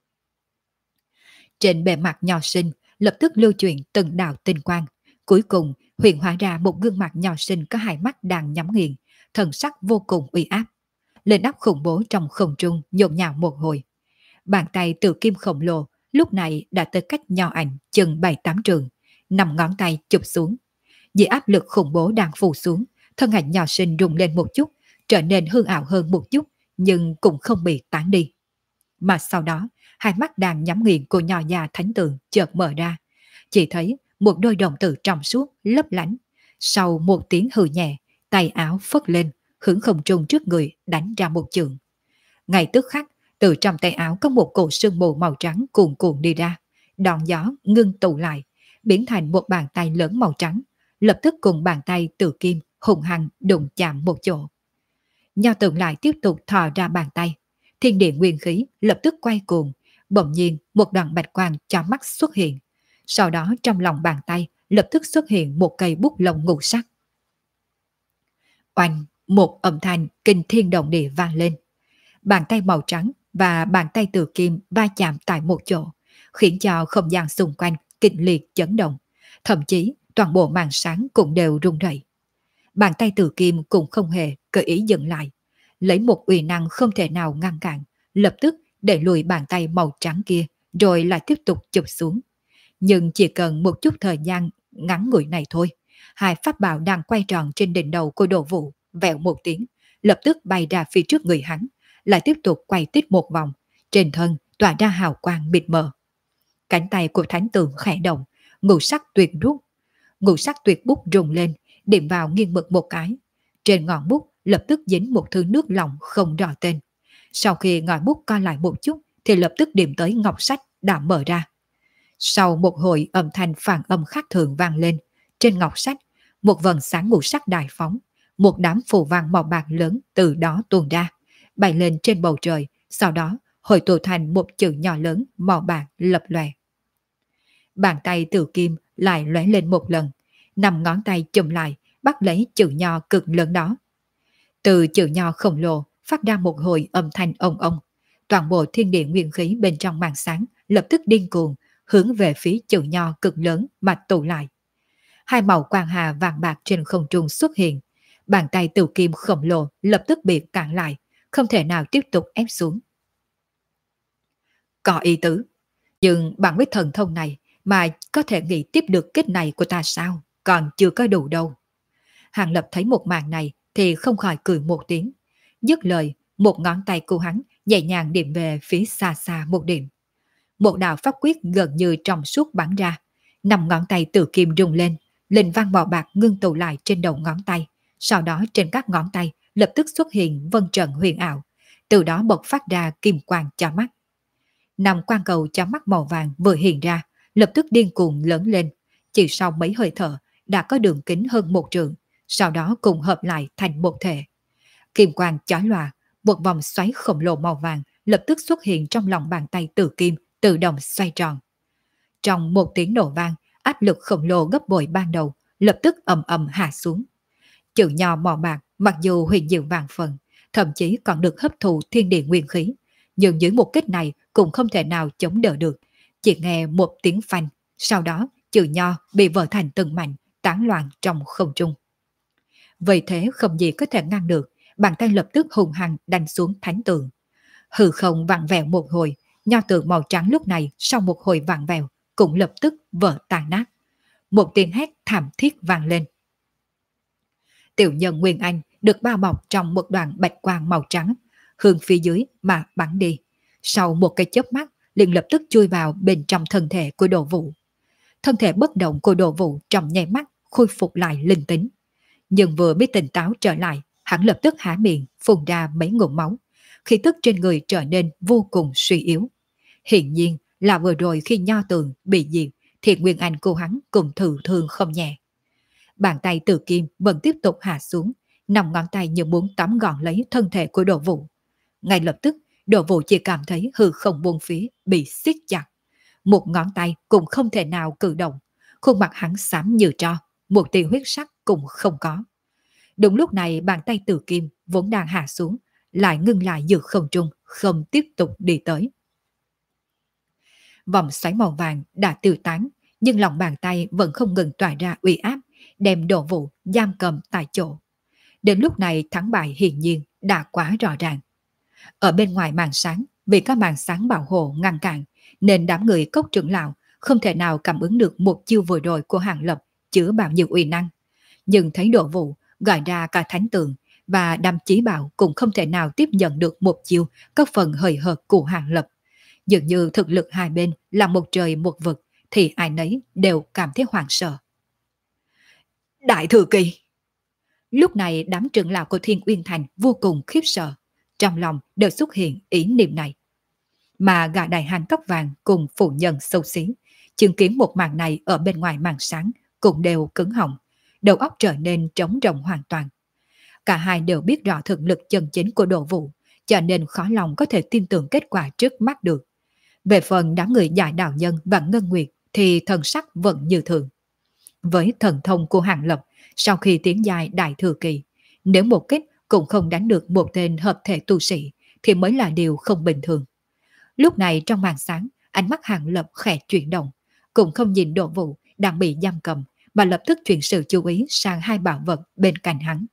Trên bề mặt nho sinh lập tức lưu chuyển từng đạo tinh quang, cuối cùng hiện hóa ra một gương mặt nho sinh có hai mắt đang nhắm nghiền, thần sắc vô cùng uy áp. Lên áp khủng bố trong không trung nhộn nhạo một hồi. Bàn tay từ kim khổng lồ lúc này đã tới cách nho ảnh chừng 7-8 trường, 5 ngón tay chụp xuống. Vì áp lực khủng bố đang phủ xuống, thân ảnh nho sinh rung lên một chút, trở nên hư ảo hơn một chút, nhưng cũng không bị tán đi. Mà sau đó, hai mắt đang nhắm nghiền của nho già thánh tượng chợt mở ra. Chỉ thấy một đôi đồng tử trong suốt, lấp lánh. Sau một tiếng hừ nhẹ, tay áo phất lên, hướng không trung trước người đánh ra một chưởng. Ngay tức khắc, từ trong tay áo có một cổ sương mù màu trắng cuồn cuộn đi ra. Đòn gió ngưng tụ lại, biến thành một bàn tay lớn màu trắng, lập tức cùng bàn tay từ kim hùng hăng đụng chạm một chỗ. Nho tượng lại tiếp tục thò ra bàn tay, thiên địa nguyên khí lập tức quay cuồng, bỗng nhiên một đoạn bạch quang cho mắt xuất hiện. Sau đó trong lòng bàn tay lập tức xuất hiện một cây bút lông ngũ sắc. Oanh, một âm thanh kinh thiên động địa vang lên. Bàn tay màu trắng và bàn tay từ kim va chạm tại một chỗ, khiến cho không gian xung quanh kịch liệt chấn động, thậm chí toàn bộ màn sáng cũng đều rung rẩy. Bàn tay từ kim cũng không hề cơ ý dừng lại, lấy một uy năng không thể nào ngăn cản, lập tức đẩy lùi bàn tay màu trắng kia, rồi lại tiếp tục chụp xuống. Nhưng chỉ cần một chút thời gian ngắn ngủi này thôi, hai pháp bảo đang quay tròn trên đỉnh đầu của Đỗ Vũ vèo một tiếng, lập tức bay ra phía trước người hắn, lại tiếp tục quay tít một vòng, trên thân tỏa ra hào quang mịt mờ. Cánh tay của thánh tượng khẽ động, ngũ sắc tuyệt rút, ngũ sắc tuyệt bút rung lên, điểm vào nghiêng mực một cái. Trên ngọn bút lập tức dính một thứ nước lỏng không rõ tên. Sau khi ngòi bút co lại một chút thì lập tức điểm tới ngọc sách đã mở ra. Sau một hồi âm thanh phản âm khác thường vang lên, trên ngọc sách một vầng sáng ngũ sắc đại phóng, một đám phù văn màu bạc lớn từ đó tuôn ra, bay lên trên bầu trời, sau đó hội tụ thành một chữ nhỏ lớn màu bạc lập lòe. Bàn tay từ kim lại lóe lên một lần, 5 ngón tay chùm lại bắt lấy chữ nho cực lớn đó. Từ chữ nho khổng lồ phát ra một hồi âm thanh ông ông. Toàn bộ thiên địa nguyên khí bên trong màn sáng lập tức điên cuồng hướng về phía chữ nho cực lớn mà tụ lại. Hai màu quang hà vàng bạc trên không trung xuất hiện. Bàn tay Tử Kim khổng lồ lập tức bị cản lại, không thể nào tiếp tục ép xuống. Có ý tứ, nhưng bằng với thần thông này mà có thể nghĩ tiếp được kích này của ta sao? Còn chưa có đủ đâu. Hàng Lập thấy một màn này thì không khỏi cười một tiếng. Dứt lời, một ngón tay của hắn nhẹ nhàng điểm về phía xa xa một điểm. Một đạo pháp quyết gần như trong suốt bắn ra. 5 ngón tay Tử Kim rung lên, linh văn màu bạc ngưng tụ lại trên đầu ngón tay. Sau đó trên các ngón tay lập tức xuất hiện vân trận huyền ảo, từ đó bộc phát ra kim quang cho mắt. 5 quang cầu cho mắt màu vàng vừa hiện ra, lập tức điên cuồng lớn lên. Chỉ sau mấy hơi thở đã có đường kính hơn 1 trượng, sau đó cùng hợp lại thành một thể. Kim quang chói lòa, một vòng xoáy khổng lồ màu vàng lập tức xuất hiện trong lòng bàn tay Tử Kim, tự động xoay tròn. Trong một tiếng nổ vang, áp lực khổng lồ gấp bội ban đầu lập tức ầm ầm hạ xuống. Chữ nho màu bạc mặc dù huyền diệu vàng phần, thậm chí còn được hấp thụ thiên địa nguyên khí, nhưng dưới một kích này cũng không thể nào chống đỡ được. Chỉ nghe một tiếng phanh, sau đó chữ nho bị vỡ thành từng mảnh, tán loạn trong không trung. Vì thế không gì có thể ngăn được, bàn tay lập tức hùng hăng đánh xuống thánh tượng. Hư không vặn vẹo một hồi, nho tượng màu trắng lúc này sau một hồi vặn vẹo cũng lập tức vỡ tan nát. Một tiếng hét thảm thiết vang lên. Tiểu nhân Nguyên Anh được bao bọc trong một đoàn bạch quang màu trắng, hướng phía dưới mà bắn đi. Sau một cái chớp mắt, liền lập tức chui vào bên trong thân thể của Đồ Vũ. Thân thể bất động của Đồ Vũ trong nháy mắt khôi phục lại linh tính. Nhưng vừa biết tỉnh táo trở lại, hắn lập tức há miệng phun ra mấy ngụm máu, khí tức trên người trở nên vô cùng suy yếu. Hiển nhiên là vừa rồi khi nho tượng bị diệt thì Nguyên Anh của hắn cũng thử thương không nhẹ. Bàn tay Tử Kim vẫn tiếp tục hạ xuống, 5 ngón tay như muốn tóm gọn lấy thân thể của Đồ Vũ. Ngay lập tức, Đồ Vũ chỉ cảm thấy hư không buông phía bị siết chặt. Một ngón tay cũng không thể nào cử động, khuôn mặt hắn xám như tro, một tia huyết sắc cũng không có. Đúng lúc này bàn tay Tử Kim vốn đang hạ xuống, lại ngưng lại giữa không trung, không tiếp tục đi tới. Vòng xoáy màu vàng đã tiêu tán, nhưng lòng bàn tay vẫn không ngừng tỏa ra uy áp, đem Đồ Vũ giam cầm tại chỗ. Đến lúc này thắng bại hiển nhiên đã quá rõ ràng. Ở bên ngoài màn sáng, vì có màn sáng bảo hộ ngăn cản, nên đám người Cốc trưởng lão không thể nào cảm ứng được một chiêu vừa rồi của Hàng Lập chứa bao nhiêu uy năng. Nhưng thấy Đồ Vũ gọi ra cả thánh tượng và Đam Chí Bảo cũng không thể nào tiếp nhận được một chiêu có phần hời hợt của Hàng Lập. Dường như thực lực hai bên là một trời một vực, thì ai nấy đều cảm thấy hoảng sợ. Đại Thừa Kỳ! Lúc này đám trưởng lão của Thiên Uyên Thành vô cùng khiếp sợ, trong lòng đều xuất hiện ý niệm này. Mà gã đại hán tóc vàng cùng phụ nhân xấu xí, chứng kiến một màn này ở bên ngoài màn sáng cũng đều cứng họng, đầu óc trở nên trống rỗng hoàn toàn. Cả hai đều biết rõ thực lực chân chính của Đồ Vũ, cho nên khó lòng có thể tin tưởng kết quả trước mắt được. Về phần đám người Giải Đạo Nhân và Ngân Nguyệt thì thần sắc vẫn như thường. Với thần thông của Hàng Lập, sau khi tiến dài Đại Thừa Kỳ, nếu một kích cũng không đánh được một tên hợp thể tu sĩ thì mới là điều không bình thường. Lúc này trong màn sáng, ánh mắt Hàng Lập khẽ chuyển động, cũng không nhìn Đồ Vũ đang bị giam cầm, mà lập tức chuyển sự chú ý sang hai bảo vật bên cạnh hắn.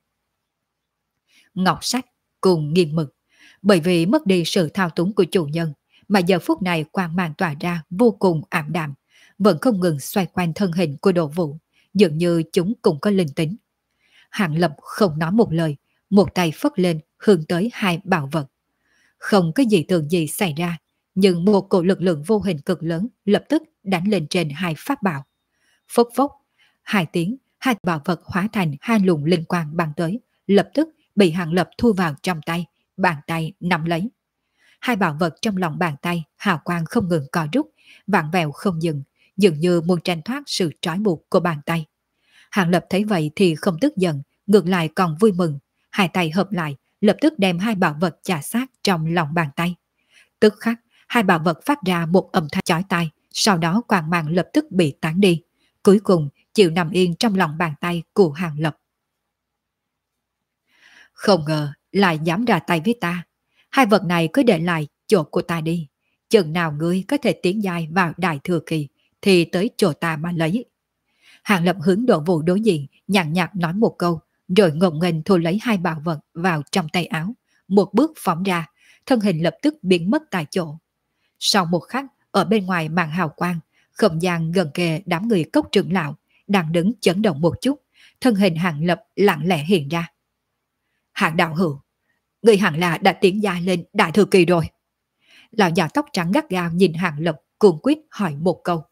Ngọc sách cùng nghiêng mực, bởi vì mất đi sự thao túng của chủ nhân, mà giờ phút này quang mang tỏa ra vô cùng ảm đạm, vẫn không ngừng xoay quanh thân hình của Đồ Vũ, dường như chúng cũng có linh tính. Hàng Lập không nói một lời, một tay phất lên hướng tới hai bảo vật. Không có gì thường gì xảy ra, nhưng một cổ lực lượng vô hình cực lớn lập tức đánh lên trên hai pháp bảo. Phốc phốc, hai tiếng, hai bảo vật hóa thành hai luồng linh quang băng tới, lập tức bị Hàng Lập thu vào trong tay, bàn tay nắm lấy. Hai bảo vật trong lòng bàn tay hào quang không ngừng co rút, vặn vẹo không dừng, dường như muốn tranh thoát sự trói buộc của bàn tay. Hàng Lập thấy vậy thì không tức giận, ngược lại còn vui mừng, hai tay hợp lại, lập tức đem hai bảo vật chà sát trong lòng bàn tay. Tức khắc, hai bảo vật phát ra một âm thanh chói tai, sau đó quang mang lập tức bị tán đi, cuối cùng chịu nằm yên trong lòng bàn tay của Hàng Lập. Không ngờ lại dám ra tay với ta. Hai vật này cứ để lại chỗ của ta đi. Chừng nào ngươi có thể tiến dài vào đại thừa kỳ thì tới chỗ ta mà lấy. Hàng Lập hướng Đỗ Vũ đối diện, nhàn nhạt nói một câu, rồi ngông nghênh thu lấy hai bảo vật vào trong tay áo. Một bước phóng ra, thân hình lập tức biến mất tại chỗ. Sau một khắc, ở bên ngoài màn hào quang, không gian gần kề đám người Cốc trưởng lão đang đứng chấn động một chút, thân hình Hàng Lập lặng lẽ hiện ra. Hàng đạo hữu, người hẳn là đã tiến gia lên đại thừa kỳ rồi. Lão già tóc trắng gắt gao nhìn Hàng Lập cuồng quyết hỏi một câu.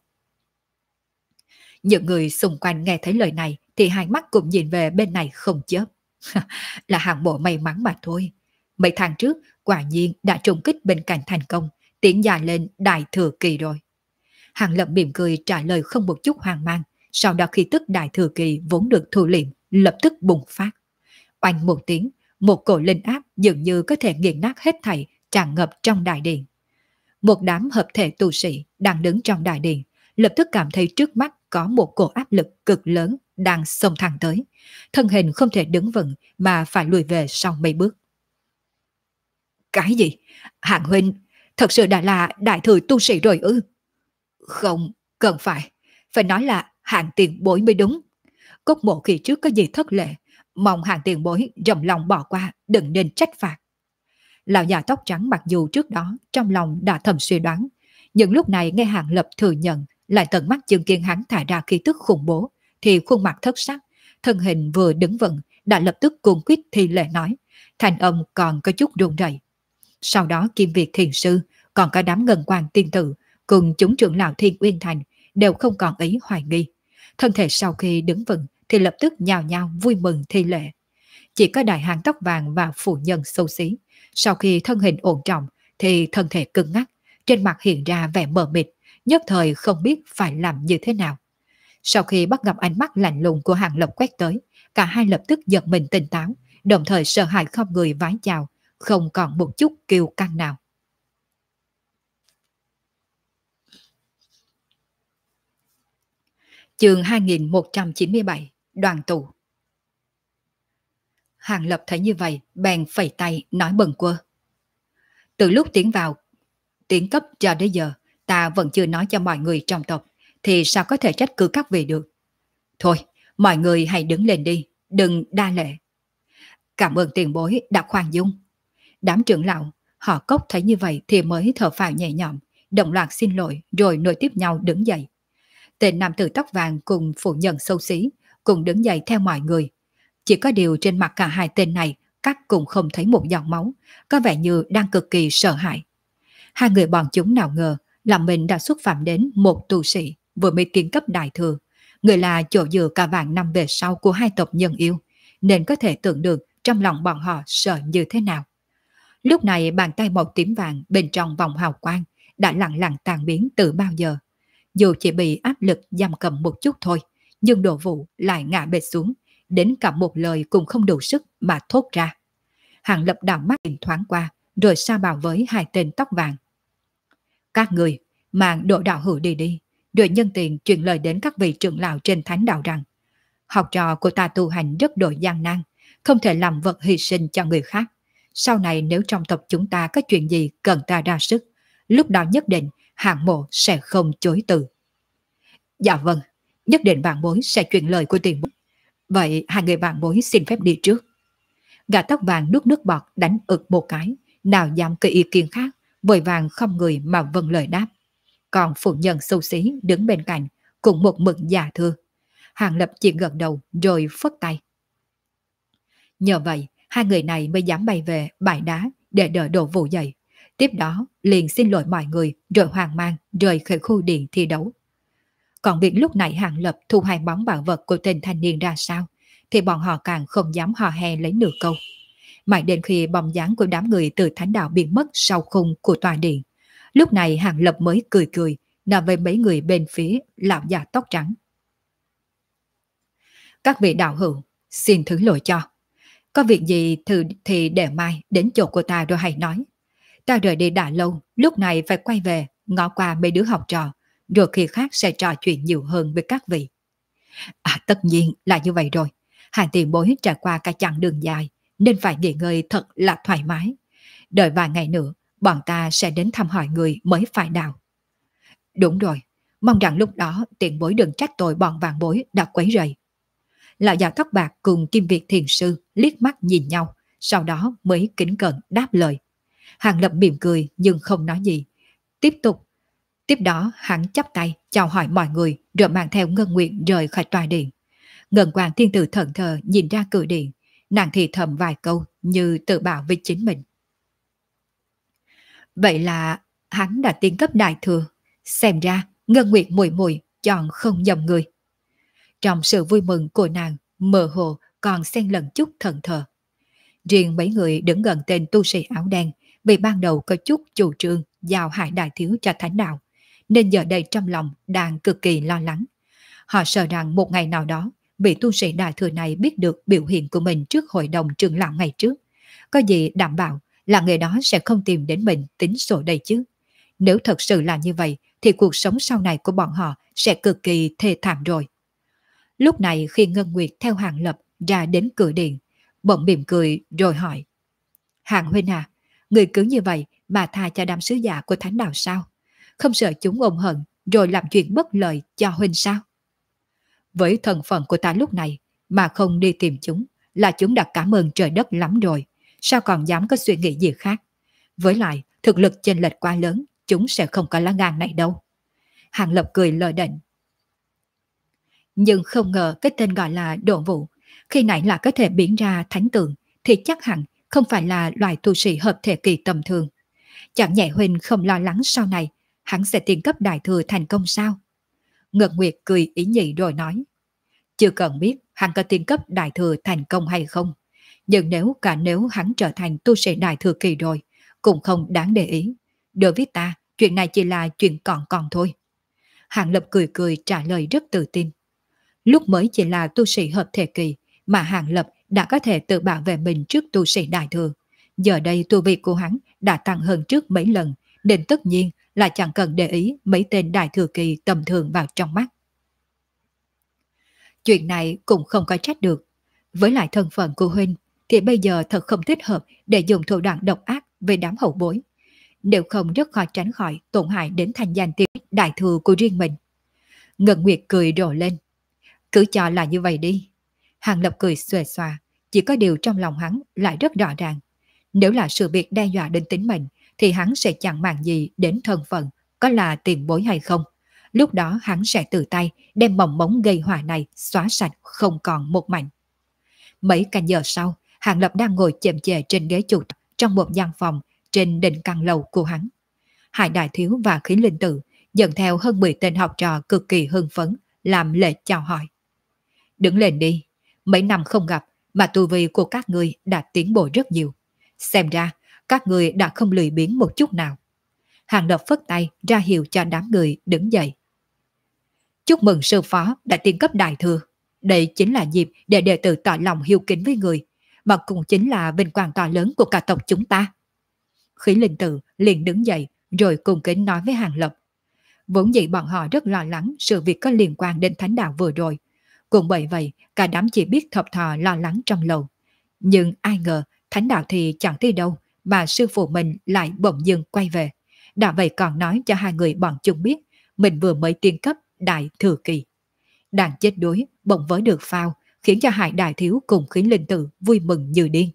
Những người xung quanh nghe thấy lời này thì hai mắt cũng nhìn về bên này không chớp. Là Hàng bộ may mắn mà thôi. Mấy tháng trước quả nhiên đã trùng kích bên cạnh thành công, tiến gia lên đại thừa kỳ rồi. Hàng Lập mỉm cười trả lời không một chút hoang mang. Sau đó khi tức đại thừa kỳ vốn được thu liệm lập tức bùng phát. Oanh một tiếng, một cổ linh áp dường như có thể nghiền nát hết thảy tràn ngập trong đại điện. Một đám hợp thể tu sĩ đang đứng trong đại điện lập tức cảm thấy trước mắt có một cổ áp lực cực lớn đang xông thẳng tới. Thân hình không thể đứng vững mà phải lùi về sau mấy bước. Cái gì? Hạng huynh thật sự đã là đại thừa tu sĩ rồi ư? Không, cần phải nói là Hạng tiền bối mới đúng. Cốt mộ khi trước có gì thất lệ, mong Hạng tiền bối rộng lòng bỏ qua, đừng nên trách phạt. Lão già tóc trắng mặc dù trước đó trong lòng đã thầm suy đoán, nhưng lúc này nghe Hạng Lập thừa nhận, lại tận mắt chứng kiến hắn thải ra khí tức khủng bố, thì khuôn mặt thất sắc, thân hình vừa đứng vững đã lập tức cuồng quyết thi lễ nói, thành âm còn có chút run rẩy. Sau đó Kim Việt Thiền Sư, còn cả đám Ngân Quang tiên tử cùng chúng trưởng lão Thiên Uyên Thành đều không còn ý hoài nghi. Thân thể sau khi đứng vững thì lập tức nhào nhào vui mừng thi lễ. Chỉ có đại hán tóc vàng và phụ nhân xấu xí, sau khi thân hình ổn trọng thì thân thể cứng ngắc, trên mặt hiện ra vẻ mờ mịt, nhất thời không biết phải làm như thế nào. Sau khi bắt gặp ánh mắt lạnh lùng của Hàng Lập quét tới, cả hai lập tức giật mình tỉnh táo, đồng thời sợ hãi không người vái chào, không còn một chút kiêu căng nào. Chương 2197, đoàn tụ. Hàng Lập thấy như vậy, bèn phẩy tay nói bần quơ. Từ lúc tiến cấp cho đến giờ, ta vẫn chưa nói cho mọi người trong tộc, thì sao có thể trách cứ các vị được. Thôi, mọi người hãy đứng lên đi, đừng đa lệ. Cảm ơn tiền bối đã khoan dung. Đám trưởng lão, họ Cốc thấy như vậy thì mới thở phào nhẹ nhõm, đồng loạt xin lỗi rồi nối tiếp nhau đứng dậy. Tên nam tử tóc vàng cùng phụ nhân xấu xí cùng đứng dậy theo mọi người. Chỉ có điều trên mặt cả hai tên này cắt cũng không thấy một giọt máu, có vẻ như đang cực kỳ sợ hãi. Hai người bọn chúng nào ngờ là mình đã xúc phạm đến một tu sĩ vừa mới tiến cấp đại thừa, người là chỗ dựa cả vạn năm về sau của hai tộc nhân yêu, nên có thể tưởng được trong lòng bọn họ sợ như thế nào. Lúc này bàn tay màu tím vàng bên trong vòng hào quang đã lặng lặng tan biến từ bao giờ. Dù chỉ bị áp lực giam cầm một chút thôi, nhưng Đỗ Vũ lại ngã bệt xuống, đến cả một lời cũng không đủ sức mà thốt ra. Hàng Lập đảo mắt nhìn thoáng qua, rồi sa bảo với hai tên tóc vàng. Các người, mang Đỗ đạo hữu đi đi, rồi nhân tiện truyền lời đến các vị trưởng lão trên thánh đạo rằng, học trò của ta tu hành rất đổi gian nan, không thể làm vật hy sinh cho người khác. Sau này nếu trong tộc chúng ta có chuyện gì cần ta ra sức, lúc đó nhất định hạng mộ sẽ không chối từ. Dạ vâng, nhất định bạn bối sẽ truyền lời của tiền bối. Vậy hai người bạn bối xin phép đi trước. Gã tóc vàng nuốt nước bọt đánh ực một cái, nào dám cái ý kiến khác, vội vàng không người mà vâng lời đáp. Còn phụ nhân xấu xí đứng bên cạnh, cũng một mực già thưa. Hàng Lập chỉ gật đầu rồi phất tay. Nhờ vậy, hai người này mới dám bay về bãi đá để đỡ Đỗ Vũ dậy. Tiếp đó, liền xin lỗi mọi người rồi hoang mang rời khỏi khu điện thi đấu. Còn việc lúc nãy Hàng Lập thu hai món bảo vật của tên thanh niên ra sao, thì bọn họ càng không dám hò hè lấy nửa câu. Mãi đến khi bóng dáng của đám người từ thánh đạo biến mất sau khung của tòa điện, lúc này Hàng Lập mới cười cười, nói với mấy người bên phía lão già tóc trắng. Các vị đạo hữu, xin thứ lỗi cho. Có việc gì thì để mai đến chỗ của ta rồi hãy nói. Ta rời đi đã lâu, lúc này phải quay về, ngó qua mấy đứa học trò, rồi khi khác sẽ trò chuyện nhiều hơn với các vị. À tất nhiên là như vậy rồi. Hàng tiền bối trải qua cả chặng đường dài, nên phải nghỉ ngơi thật là thoải mái. Đợi vài ngày nữa, bọn ta sẽ đến thăm hỏi người mới phải đào. Đúng rồi, mong rằng lúc đó tiền bối đừng trách tội bọn vạn bối đã quấy rầy. Lão già tóc bạc cùng Kim Việt thiền sư liếc mắt nhìn nhau, sau đó mới kính cẩn đáp lời. Hàng Lập mỉm cười nhưng không nói gì. Tiếp tục. Tiếp đó hắn chắp tay chào hỏi mọi người rồi mang theo Ngân Nguyện rời khỏi tòa điện. Ngân Hoàng tiên tử thẫn thờ nhìn ra cửa điện, nàng thì thầm vài câu như tự bảo với chính mình. Vậy là hắn đã tiến cấp đại thừa, xem ra Ngân Nguyệt mùi mùi chọn không nhầm người. Trong sự vui mừng của nàng, mơ hồ còn xen lẫn chút thẫn thờ. Riêng mấy người đứng gần tên tu sĩ áo đen, vì ban đầu có chút chủ trương giao Hải Đại Thiếu cho thánh đạo, nên giờ đây trong lòng đang cực kỳ lo lắng. Họ sợ rằng một ngày nào đó, vị tu sĩ đại thừa này biết được biểu hiện của mình trước hội đồng trưởng lão ngày trước. Có gì đảm bảo là người đó sẽ không tìm đến mình tính sổ đây chứ. Nếu thật sự là như vậy, thì cuộc sống sau này của bọn họ sẽ cực kỳ thê thảm rồi. Lúc này khi Ngân Nguyệt theo Hàng Lập ra đến cửa điện, bỗng mỉm cười rồi hỏi. Hàng huynh à, người cứ như vậy mà tha cho đám sứ giả của thánh đạo sao? Không sợ chúng ôm hận rồi làm chuyện bất lợi cho huynh sao? Với thân phận của ta lúc này mà không đi tìm chúng là chúng đã cảm ơn trời đất lắm rồi. Sao còn dám có suy nghĩ gì khác? Với lại thực lực chênh lệch quá lớn, chúng sẽ không có lá gan này đâu. Hàng Lập cười lờ đễnh. Nhưng không ngờ cái tên gọi là Độ Vũ khi nãy là có thể biến ra thánh tượng thì chắc hẳn không phải là loài tu sĩ hợp thể kỳ tầm thường. Chẳng nhẹ huynh không lo lắng sau này hắn sẽ tiến cấp đại thừa thành công sao? Ngật Nguyệt cười ý nhị rồi nói. Chưa cần biết hắn có tiến cấp đại thừa thành công hay không. Nhưng nếu hắn trở thành tu sĩ đại thừa kỳ rồi, cũng không đáng để ý. Đối với ta, chuyện này chỉ là chuyện còn thôi. Hàng Lập cười cười trả lời rất tự tin. Lúc mới chỉ là tu sĩ hợp thể kỳ, mà Hàng Lập đã có thể tự bảo vệ mình trước tu sĩ đại thừa. Giờ đây tu vi của hắn đã tăng hơn trước mấy lần, nên tất nhiên là chẳng cần để ý mấy tên đại thừa kỳ tầm thường vào trong mắt. Chuyện này cũng không có trách được. Với lại thân phận của huynh thì bây giờ thật không thích hợp để dùng thủ đoạn độc ác về đám hậu bối. Nếu không rất khó tránh khỏi tổn hại đến thành danh tiếng đại thừa của riêng mình. Ngân Nguyệt cười rộ lên. Cứ cho là như vậy đi. Hàng Lập cười xuề xòa, chỉ có điều trong lòng hắn lại rất rõ ràng. Nếu là sự việc đe dọa đến tính mệnh thì hắn sẽ chẳng màng gì đến thân phận, có là tiền bối hay không. Lúc đó hắn sẽ tự tay đem mầm mống gây họa này xóa sạch không còn một mảnh. Mấy canh giờ sau, Hàng Lập đang ngồi chệm chệ trên ghế chủ trong một gian phòng trên đỉnh căn lầu của hắn. Hải Đại Thiếu và Khí Linh Tử dẫn theo hơn 10 tên học trò cực kỳ hưng phấn làm lễ chào hỏi. Đứng lên đi, mấy năm không gặp mà tu vi của các ngươi đã tiến bộ rất nhiều. Xem ra các ngươi đã không lười biếng một chút nào. Hàng Lập phất tay ra hiệu cho đám người đứng dậy. Chúc mừng sư phó đã tiến cấp đại thừa. Đây chính là dịp để đệ tử tỏ lòng hiếu kính với người, mà cũng chính là vinh quang to lớn của cả tộc chúng ta. Khí Linh Tử liền đứng dậy rồi cung kính nói với Hàng Lập. Vốn dĩ bọn họ rất lo lắng sự việc có liên quan đến thánh đạo vừa rồi. Cũng bởi vậy cả đám chỉ biết thập thò lo lắng trong lòng. Nhưng ai ngờ thánh đạo thì chẳng thấy đâu mà sư phụ mình lại bỗng dưng quay về. Đã vậy còn nói cho hai người bọn chúng biết mình vừa mới tiến cấp đại thừa kỳ. Đang chết đuối bỗng với được phao khiến cho Hải Đại Thiếu cùng Khí Linh Tử vui mừng như điên.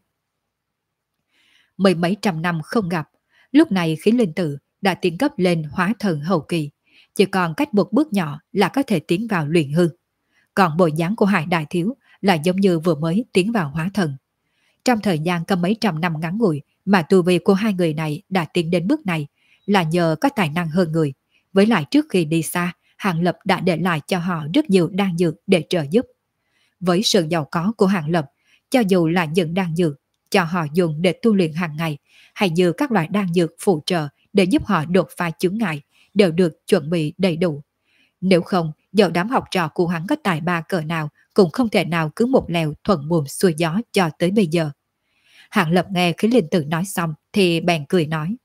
Mấy trăm năm không gặp, lúc này Khí Linh Tử đã tiến cấp lên hóa thần hậu kỳ, chỉ còn cách một bước nhỏ là có thể tiến vào luyện hư. Còn bộ dáng của Hải Đại Thiếu là giống như vừa mới tiến vào hóa thần. Trong thời gian có mấy trăm năm ngắn ngủi mà tu vi của hai người này đã tiến đến bước này là nhờ có tài năng hơn người. Với lại trước khi đi xa, Hàng Lập đã để lại cho họ rất nhiều đan dược để trợ giúp. Với sự giàu có của Hàng Lập, cho dù là những đan dược cho họ dùng để tu luyện hàng ngày, hay như các loại đan dược phụ trợ để giúp họ đột phá chướng ngại, đều được chuẩn bị đầy đủ. Nếu không, dẫu đám học trò của hắn có tài ba cỡ nào cũng không thể nào cứ một lèo thuận buồm xuôi gió cho tới bây giờ. Hàng Lập nghe Khí Linh Tử nói xong thì bèn cười nói.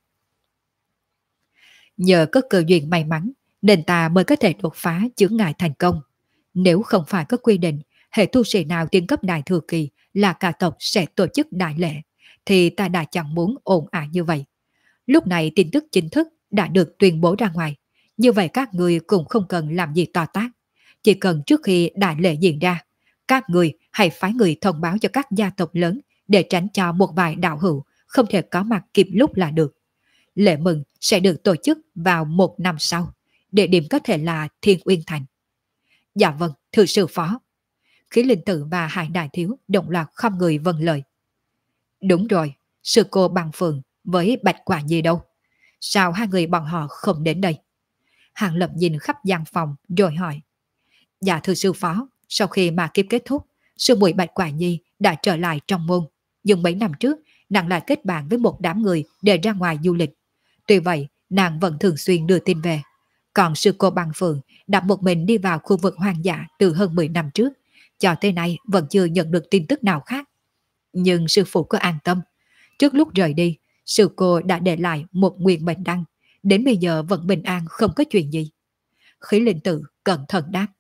Nhờ có cơ duyên may mắn nên ta mới có thể đột phá chướng ngại thành công. Nếu không phải có quy định, hệ tu sĩ nào tiến cấp đại thừa kỳ là cả tộc sẽ tổ chức đại lễ, thì ta đã chẳng muốn ồn ào như vậy. Lúc này tin tức chính thức đã được tuyên bố ra ngoài, như vậy các người cũng không cần làm gì to tát. Chỉ cần trước khi đại lễ diễn ra, các người hãy phái người thông báo cho các gia tộc lớn để tránh cho một vài đạo hữu không thể có mặt kịp lúc là được. Lễ mừng sẽ được tổ chức vào 1 năm sau, địa điểm có thể là Thiên Uyên Thành. Dạ vâng, thưa sư phó. Khí Linh Tử và Hải Đại Thiếu đồng loạt không người vâng lời. Đúng rồi, sư cô Bằng Phượng với Bạch Quả Nhi đâu? Sao hai người bọn họ không đến đây? Hàng Lập nhìn khắp gian phòng rồi hỏi. Dạ thưa sư phó, sau khi mà kiếp kết thúc, sư muội Bạch Quả Nhi đã trở lại trong môn. Nhưng mấy năm trước, nàng lại kết bạn với một đám người để ra ngoài du lịch. Tuy vậy, nàng vẫn thường xuyên đưa tin về. Còn sư cô Bằng Phượng đã một mình đi vào khu vực hoang dã từ hơn 10 năm trước. Cho tới nay vẫn chưa nhận được tin tức nào khác. Nhưng sư phụ có an tâm. Trước lúc rời đi, sư cô đã để lại một nguyện mệnh đăng. Đến bây giờ vẫn bình an không có chuyện gì. Khí Linh Tử cẩn thận đáp.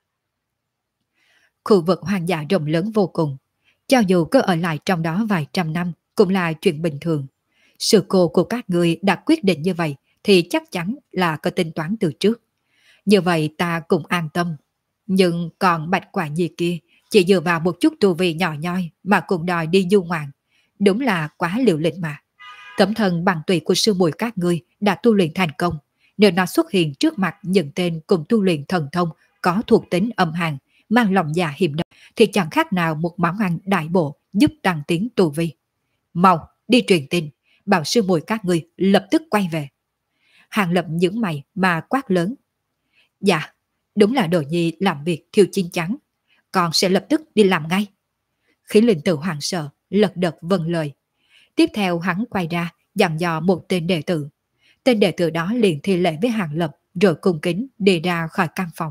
Khu vực hoang dã rộng lớn vô cùng. Cho dù có ở lại trong đó vài trăm năm cũng là chuyện bình thường. Sư cô của các người đã quyết định như vậy thì chắc chắn là có tính toán từ trước. Như vậy ta cũng an tâm. Nhưng còn Bạch Quả Nhi kia chỉ dựa vào một chút tu vi nhỏ nhoi mà cũng đòi đi du ngoạn. Đúng là quá liều lĩnh mà. Tấm thần bằng tùy của sư muội các ngươi đã tu luyện thành công. Nếu nó xuất hiện trước mặt những tên cùng tu luyện thần thông có thuộc tính âm hàn, mang lòng dạ hiểm độc, thì chẳng khác nào một món ăn đại bộ giúp tăng tiến tu vi. Mau, đi truyền tin, bảo sư muội các ngươi lập tức quay về. Hàng Lập nhướng mày mà quát lớn. Dạ, đúng là Đồ Nhi làm việc thiếu chín chắn, con sẽ lập tức đi làm ngay. Khí Linh Tử hoảng sợ, lật đật vâng lời. Tiếp theo hắn quay ra, dặn dò một tên đệ tử. Tên đệ tử đó liền thi lễ với Hàng Lập rồi cung kính đi ra khỏi căn phòng.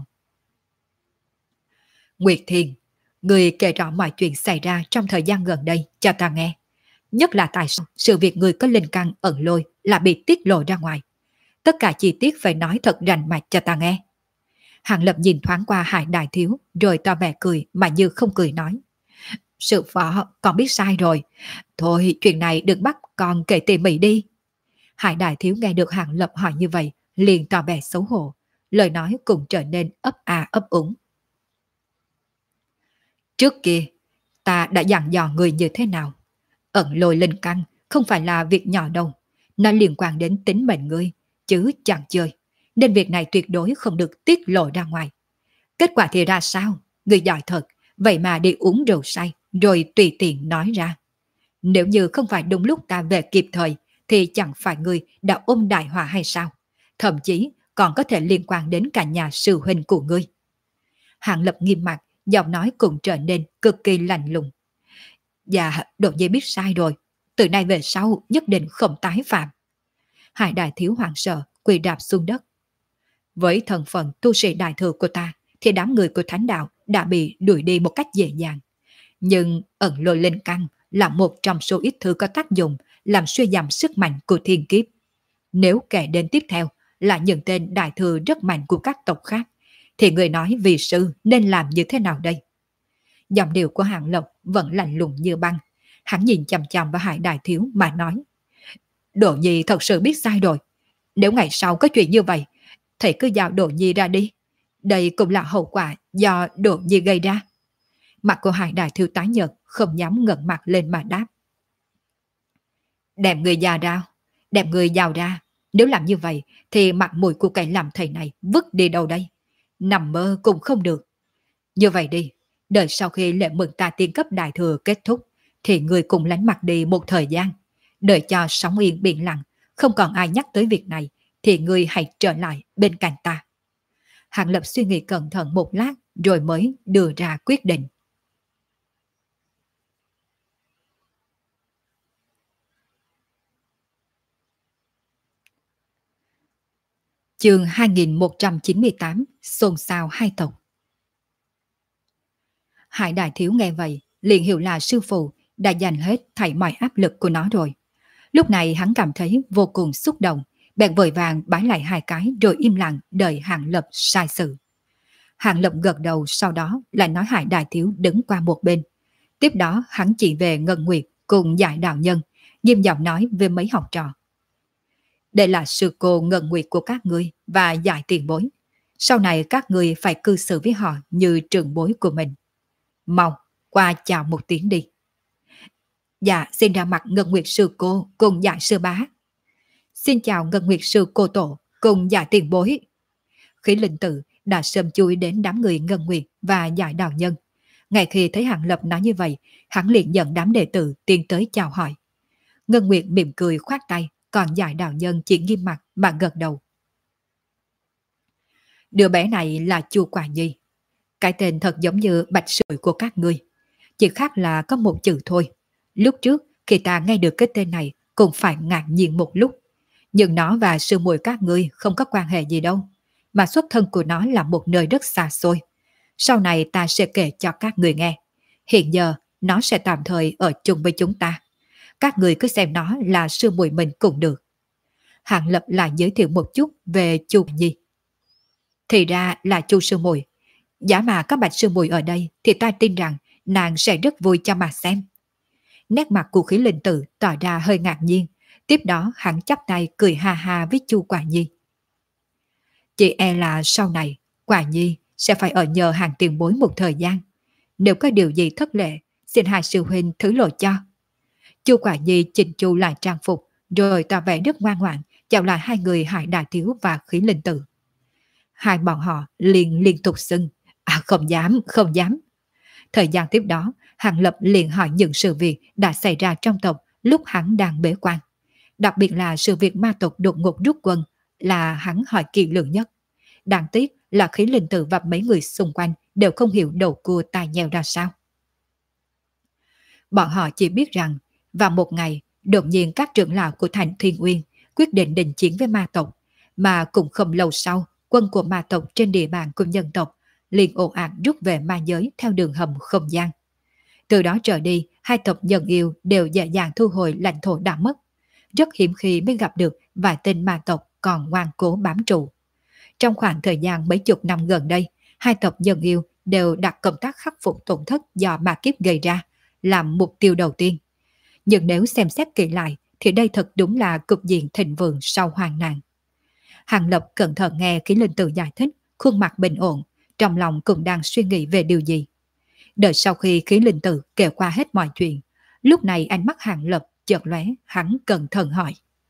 Nguyệt Thiền, người kể rõ mọi chuyện xảy ra trong thời gian gần đây cho ta nghe. Nhất là tại sao sự việc người có linh căn ẩn lôi là bị tiết lộ ra ngoài. Tất cả chi tiết phải nói thật rành mạch cho ta nghe. Hàng Lập nhìn thoáng qua Hải Đại Thiếu rồi to vẻ cười mà như không cười nói. Sư phó, con biết sai rồi. Thôi chuyện này đừng bắt con kể tỉ mỉ đi. Hải Đại Thiếu nghe được Hàng Lập hỏi như vậy liền tỏ vẻ xấu hổ. Lời nói cũng trở nên ấp a ấp úng. Trước kia, ta đã dặn dò người như thế nào? Ẩn lôi linh căn không phải là việc nhỏ đâu. Nó liên quan đến tính mệnh ngươi, chứ chẳng chơi. Nên việc này tuyệt đối không được tiết lộ ra ngoài. Kết quả thì ra sao? Ngươi giỏi thật, vậy mà đi uống rượu say, rồi tùy tiện nói ra. Nếu như không phải đúng lúc ta về kịp thời, thì chẳng phải ngươi đã ôm đại họa hay sao? Thậm chí còn có thể liên quan đến cả nhà sư huynh của ngươi. Hạng Lập nghiêm mặt, giọng nói cũng trở nên cực kỳ lạnh lùng. Dạ, Đồ Nhi biết sai rồi. Từ nay về sau nhất định không tái phạm. Hải Đại Thiếu hoảng sợ, quỳ đạp xuống đất. Với thân phận tu sĩ đại thừa của ta, thì đám người của thánh đạo đã bị đuổi đi một cách dễ dàng. Nhưng ẩn lôi linh căn là một trong số ít thứ có tác dụng làm suy giảm sức mạnh của thiên kiếp. Nếu kể đến tiếp theo là những tên đại thừa rất mạnh của các tộc khác, thì người nói vì sư nên làm như thế nào đây? Giọng điệu của Hạng Lộc vẫn lạnh lùng như băng. Hắn nhìn chằm chằm vào Hải Đại Thiếu mà nói. Đồ Nhi thật sự biết sai rồi. Nếu ngày sau có chuyện như vậy, thầy cứ giao Đồ Nhi ra đi. Đây cũng là hậu quả do Đồ Nhi gây ra. Mặt của Hải Đại Thiếu tái nhợt, không dám ngẩng mặt lên mà đáp. Đem người già ra, đem người giàu ra. Nếu làm như vậy, thì mặt mũi của kẻ làm thầy này vứt đi đâu đây? Nằm mơ cũng không được. Như vậy đi, đợi sau khi lễ mừng ta tiên cấp đại thừa kết thúc, thì người cùng lánh mặt đi một thời gian. Đợi cho sóng yên biển lặng, không còn ai nhắc tới việc này, thì người hãy trở lại bên cạnh ta. Hàng Lập suy nghĩ cẩn thận một lát, rồi mới đưa ra quyết định. Chương 2198, xôn xao hai tộc. Hải Đại Thiếu nghe vậy, liền hiểu là sư phụ đã dành hết thảy mọi áp lực của nó rồi. Lúc này hắn cảm thấy vô cùng xúc động, bèn vội vàng bái lại hai cái rồi im lặng đợi Hạng Lập sai sự. Hạng Lập gật đầu, sau đó lại nói Hải Đại Thiếu đứng qua một bên. Tiếp đó hắn chỉ về Ngân Nguyệt cùng Giải Đạo Nhân, nghiêm giọng nói với mấy học trò. Đây là sư cô Ngân Nguyệt của các ngươi và Giải tiền bối. Sau này các ngươi phải cư xử với họ như trường bối của mình. Mau, qua chào một tiếng đi. Dạ, xin ra mặt Ngân Nguyệt sư cô cùng Giải sư bá. Xin chào Ngân Nguyệt sư cô tổ cùng Giải tiền bối. Khí Linh Tự đã sớm chui đến đám người Ngân Nguyệt và Giải Đạo Nhân. Ngay khi thấy Hàng Lập nói như vậy, hắn liền dẫn đám đệ tử tiến tới chào hỏi. Ngân Nguyệt mỉm cười khoát tay, còn Giải Đạo Nhân chỉ nghiêm mặt mà gật đầu. Đứa bé này là Chu Quả Nhi. Cái tên thật giống như bạch sưởi của các ngươi. Chỉ khác là có một chữ thôi. Lúc trước, khi ta nghe được cái tên này, cũng phải ngạc nhiên một lúc. Nhưng nó và sư muội các ngươi không có quan hệ gì đâu. Mà xuất thân của nó là một nơi rất xa xôi. Sau này ta sẽ kể cho các người nghe. Hiện giờ, nó sẽ tạm thời ở chung với chúng ta. Các người cứ xem nó là sư muội mình cũng được. Hàng Lập lại giới thiệu một chút về Chu Nhi. Thì ra là Chu sư muội. Giả mà có bạch sư muội ở đây thì ta tin rằng nàng sẽ rất vui cho mà xem. Nét mặt của Khí Linh Tự tỏ ra hơi ngạc nhiên. Tiếp đó hắn chắp tay cười ha ha với Chu Quả Nhi. Chị e là sau này Quả Nhi sẽ phải ở nhờ hàng tiền bối một thời gian. Nếu có điều gì thất lệ, xin hai sư huynh thứ lỗi cho. Chu Quả Nhi chỉnh chu lại trang phục, rồi tỏ vẻ rất ngoan ngoãn, chào lại hai người Hải Đại Thiếu và Khí Linh Tự. Hai bọn họ liên tục xưng, không dám, không dám. Thời gian tiếp đó, Hàng Lập liền hỏi những sự việc đã xảy ra trong tộc lúc hắn đang bế quan. Đặc biệt là sự việc ma tộc đột ngột rút quân là hắn hỏi kỹ lưỡng nhất. Đáng tiếc là Khí Linh Tự và mấy người xung quanh đều không hiểu đầu cua tai nheo ra sao. Bọn họ chỉ biết rằng vào một ngày, đột nhiên các trưởng lão của thành Thiên Uyên quyết định đình chiến với ma tộc, mà cũng không lâu sau, quân của ma tộc trên địa bàn của nhân tộc liền ồ ạt rút về ma giới theo đường hầm không gian. Từ đó trở đi, hai tộc nhân yêu đều dễ dàng thu hồi lãnh thổ đã mất. Rất hiếm khi mới gặp được vài tên ma tộc còn ngoan cố bám trụ. Trong khoảng thời gian mấy chục năm gần đây, hai tộc nhân yêu đều đặt công tác khắc phục tổn thất do ma kiếp gây ra làm mục tiêu đầu tiên. Nhưng nếu xem xét kỹ lại thì đây thật đúng là cục diện thịnh vượng sau hoạn nạn. Hàng Lập cẩn thận nghe Khí Linh Tự giải thích, khuôn mặt bình ổn, trong lòng cũng đang suy nghĩ về điều gì. Đợi sau khi Khí Linh Tự kể qua hết mọi chuyện, lúc này ánh mắt Hàng Lập chợt lóe, hắn cẩn thận hỏi.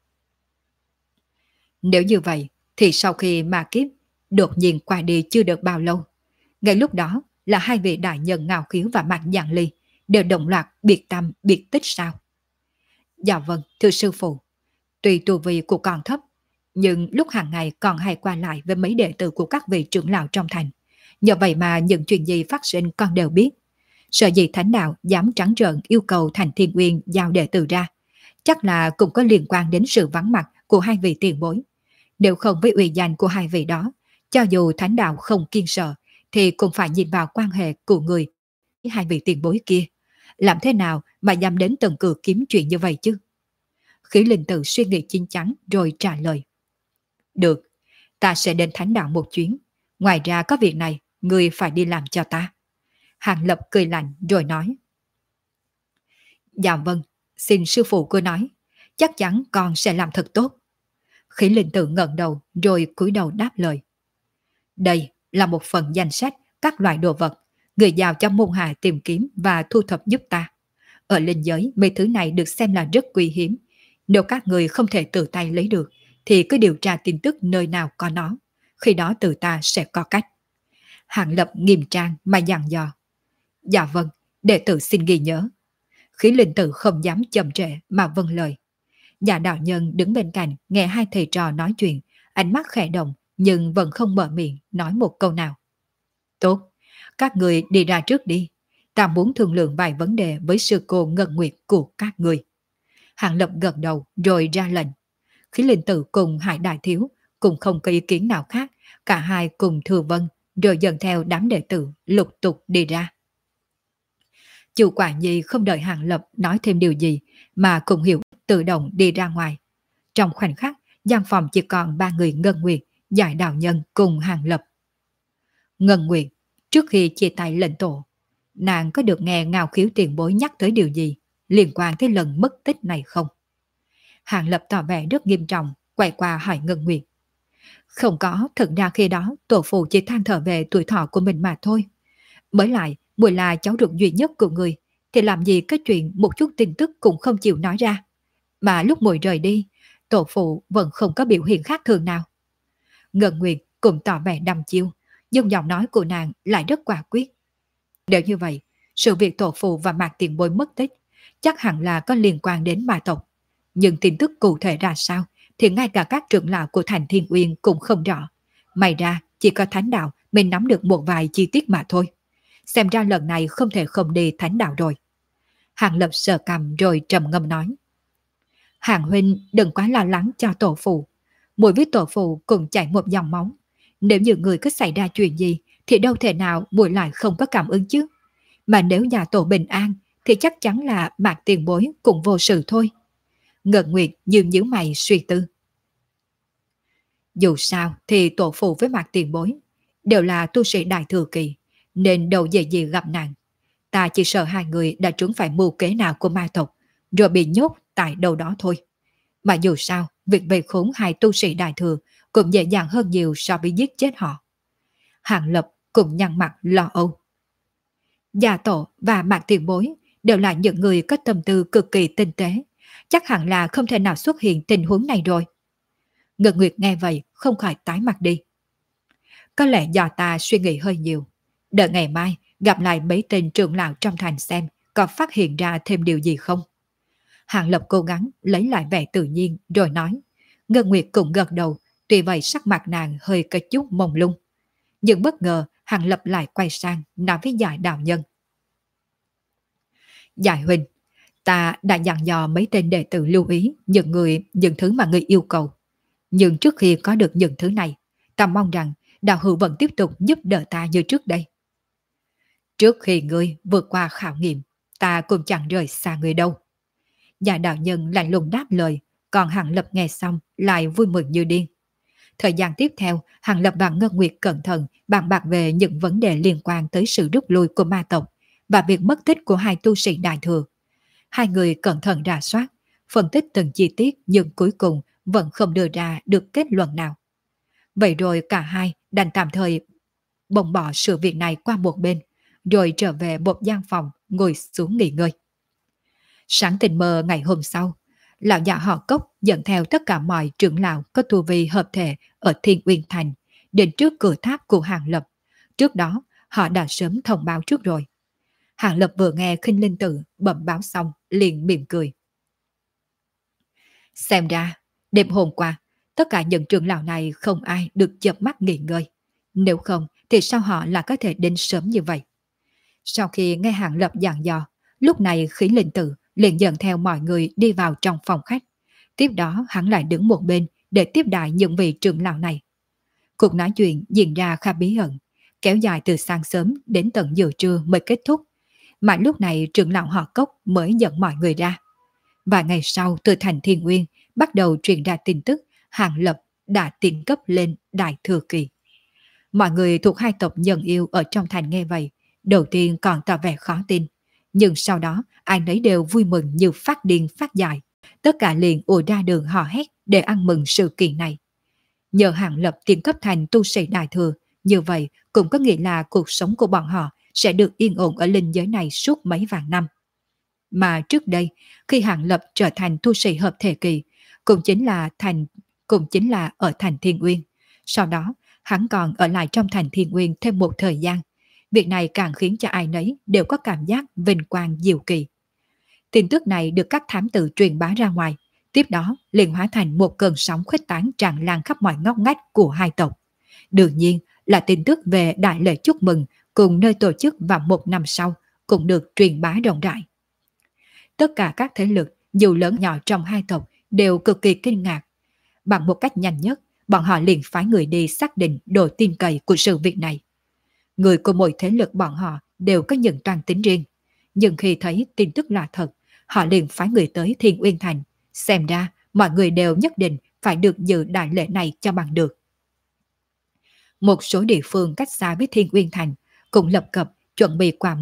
Nếu như vậy, thì sau khi ma kiếp đột nhiên qua đi chưa được bao lâu, ngay lúc đó là hai vị đại nhân Ngao Khiếu và Mạc Giảng Ly đều đồng loạt biệt tâm biệt tích sao? Dạ vâng, thưa sư phụ. Tuy tu vi của con thấp, nhưng lúc hàng ngày còn hay qua lại với mấy đệ tử của các vị trưởng lão trong thành. Nhờ vậy mà những chuyện gì phát sinh con đều biết. Sợ gì thánh đạo dám trắng trợn yêu cầu thành Thiên Uyên giao đệ tử ra, chắc là cũng có liên quan đến sự vắng mặt của hai vị tiền bối. Nếu không với uy danh của hai vị đó, cho dù thánh đạo không kiên sợ, thì cũng phải nhìn vào quan hệ của người với hai vị tiền bối kia. Làm thế nào mà dám đến từng cửa kiếm chuyện như vậy chứ? Khí Linh Tự suy nghĩ chín chắn rồi trả lời. Được, ta sẽ đến thánh đạo một chuyến. Ngoài ra có việc này, ngươi phải đi làm cho ta. Hàng Lập cười lạnh rồi nói. Dạ vâng, xin sư phụ cứ nói. Chắc chắn con sẽ làm thật tốt. Khí Linh Tự ngẩng đầu rồi cúi đầu đáp lời. Đây là một phần danh sách các loại đồ vật người giao cho môn hạ tìm kiếm và thu thập giúp ta. Ở linh giới, mấy thứ này được xem là rất quý hiếm. Nếu các người không thể tự tay lấy được, thì cứ điều tra tin tức nơi nào có nó. Khi đó từ ta sẽ có cách. Hàng Lập nghiêm trang mà dặn dò. Dạ vâng, đệ tử xin ghi nhớ. Khí Linh Tự không dám chậm trễ mà vâng lời. Dạ đạo nhân đứng bên cạnh nghe hai thầy trò nói chuyện, ánh mắt khẽ động nhưng vẫn không mở miệng nói một câu nào. Tốt, các người đi ra trước đi. Ta muốn thương lượng vài vấn đề với sư cô Ngân Nguyệt của các người. Hàng Lập gật đầu rồi ra lệnh. Khí Linh Tự cùng Hải Đại Thiếu cũng không có ý kiến nào khác, cả hai cùng thừa vâng rồi dần theo đám đệ tử lục tục đi ra. Chu Quả Nhi không đợi Hàng Lập nói thêm điều gì mà cùng hiểu tự động đi ra ngoài. Trong khoảnh khắc, gian phòng chỉ còn ba người Ngân Nguyệt, Giải Đạo Nhân cùng Hàng Lập. Ngân Nguyệt, trước khi chia tay lệnh tổ, nàng có được nghe Ngao Khiếu tiền bối nhắc tới điều gì liên quan tới lần mất tích này không? Hàng Lập tỏ vẻ rất nghiêm trọng, quay qua hỏi Ngân Nguyệt. Không có, thật ra khi đó tổ phụ chỉ than thở về tuổi thọ của mình mà thôi. Mới lại, muội là cháu ruột duy nhất của người, thì làm gì cái chuyện một chút tin tức cũng không chịu nói ra. Mà lúc muội rời đi, tổ phụ vẫn không có biểu hiện khác thường nào. Ngân Nguyệt cũng tỏ vẻ đăm chiêu, nhưng giọng nói của nàng lại rất quả quyết. Nếu như vậy, sự việc tổ phụ và Mạc Tiền Bối mất tích chắc hẳn là có liên quan đến ma tộc. Nhưng tin tức cụ thể ra sao thì ngay cả các trưởng lão của Thành Thiên Uyên cũng không rõ. May ra chỉ có Thánh Đạo mình nắm được một vài chi tiết mà thôi. Xem ra lần này không thể không đi Thánh Đạo rồi. Hàng Lập sờ cằm rồi trầm ngâm nói. Hàng huynh đừng quá lo lắng cho tổ phụ. Muội với tổ phụ cùng chảy một dòng máu. Nếu như người có xảy ra chuyện gì thì đâu thể nào muội lại không có cảm ứng chứ. Mà nếu nhà tổ bình an thì chắc chắn là Mạc Tiền Bối cũng vô sự thôi. Ngân Nguyệt nhíu mày suy tư. Dù sao thì tổ phụ với Mạc Tiền Bối đều là tu sĩ đại thừa kỳ, nên đâu dễ gì gặp nạn. Ta chỉ sợ hai người đã trúng phải mưu kế nào của ma tộc, rồi bị nhốt tại đâu đó thôi. Mà dù sao, việc về khốn hai tu sĩ đại thừa cũng dễ dàng hơn nhiều so với giết chết họ. Hàng Lập cũng nhăn mặt lo âu. Gia tổ và Mạc Tiền Bối đều là những người có tâm tư cực kỳ tinh tế, chắc hẳn là không thể nào xuất hiện tình huống này rồi. Ngân Nguyệt nghe vậy không khỏi tái mặt đi. Có lẽ do ta suy nghĩ hơi nhiều. Đợi ngày mai gặp lại mấy tên trưởng lão trong thành xem có phát hiện ra thêm điều gì không. Hàng Lập cố gắng lấy lại vẻ tự nhiên rồi nói. Ngân Nguyệt cũng gật đầu, tuy vậy sắc mặt nàng hơi có chút mông lung. Nhưng bất ngờ Hàng Lập lại quay sang nói với Giải đạo nhân. Giải huynh, ta đã dặn dò mấy tên đệ tử lưu ý những thứ mà người yêu cầu. Nhưng trước khi có được những thứ này, ta mong rằng đạo hữu vẫn tiếp tục giúp đỡ ta như trước đây. Trước khi ngươi vượt qua khảo nghiệm, ta cũng chẳng rời xa ngươi đâu. Nhà đạo nhân lạnh lùng đáp lời, còn Hàng Lập nghe xong lại vui mừng như điên. Thời gian tiếp theo, Hàng Lập và Ngân Nguyệt cẩn thận bàn bạc về những vấn đề liên quan tới sự rút lui của ma tộc và việc mất tích của hai tu sĩ đại thừa. Hai người cẩn thận rà soát, phân tích từng chi tiết nhưng cuối cùng vẫn không đưa ra được kết luận nào. Vậy rồi cả hai đành tạm thời bồng bỏ sự việc này qua một bên, rồi trở về một gian phòng ngồi xuống nghỉ ngơi. Sáng tình mơ ngày hôm sau, lão già họ Cốc dẫn theo tất cả mọi trưởng lão có tu vi hợp thể ở Thiên Uyên Thành đến trước cửa tháp của Hàng Lập. Trước đó họ đã sớm thông báo trước rồi. Hàng Lập vừa nghe Khinh Linh Tử bẩm báo xong liền mỉm cười. Xem ra đêm hôm qua tất cả những trưởng lão này không ai được chợp mắt nghỉ ngơi. Nếu không thì sao họ là có thể đến sớm như vậy? Sau khi nghe Hàng Lập dặn dò, lúc này Khí Linh Tử liền dẫn theo mọi người đi vào trong phòng khách. Tiếp đó hắn lại đứng một bên để tiếp đãi những vị trưởng lão này. Cuộc nói chuyện diễn ra khá bí ẩn, kéo dài từ sáng sớm đến tận giờ trưa mới kết thúc. Mà lúc này trưởng lão họ Cốc mới dẫn mọi người ra. Vài ngày sau từ thành Thiên Uyên bắt đầu truyền ra tin tức Hàng Lập đã tiến cấp lên đại thừa kỳ. Mọi người thuộc hai tộc Nhân Yêu ở trong thành nghe vậy, đầu tiên còn tỏ vẻ khó tin, nhưng sau đó ai nấy đều vui mừng như phát điên phát dại. Tất cả liền ùa ra đường hò hét để ăn mừng sự kiện này. Nhờ Hàng Lập tiến cấp thành tu sĩ đại thừa, như vậy cũng có nghĩa là cuộc sống của bọn họ sẽ được yên ổn ở linh giới này suốt mấy vạn năm. Mà trước đây, khi Hàng Lập trở thành tu sĩ hợp thể kỳ, cũng chính là ở thành Thiên Uyên. Sau đó, hắn còn ở lại trong thành Thiên Uyên thêm một thời gian. Việc này càng khiến cho ai nấy đều có cảm giác vinh quang diệu kỳ. Tin tức này được các thám tử truyền bá ra ngoài, tiếp đó liền hóa thành một cơn sóng khuếch tán tràn lan khắp mọi ngóc ngách của hai tộc. Đương nhiên là tin tức về đại lễ chúc mừng cùng nơi tổ chức vào một năm sau cũng được truyền bá rộng rãi. Tất cả các thế lực dù lớn nhỏ trong hai tộc đều cực kỳ kinh ngạc. Bằng một cách nhanh nhất, bọn họ liền phái người đi xác định độ tin cậy của sự việc này. Người của mỗi thế lực bọn họ đều có những toan tính riêng, nhưng khi thấy tin tức là thật, họ liền phái người tới Thiên Uyên Thành. Xem ra mọi người đều nhất định phải được dự đại lễ này cho bằng được. Một số địa phương cách xa với Thiên Uyên Thành cũng lập cập chuẩn bị quà mừng,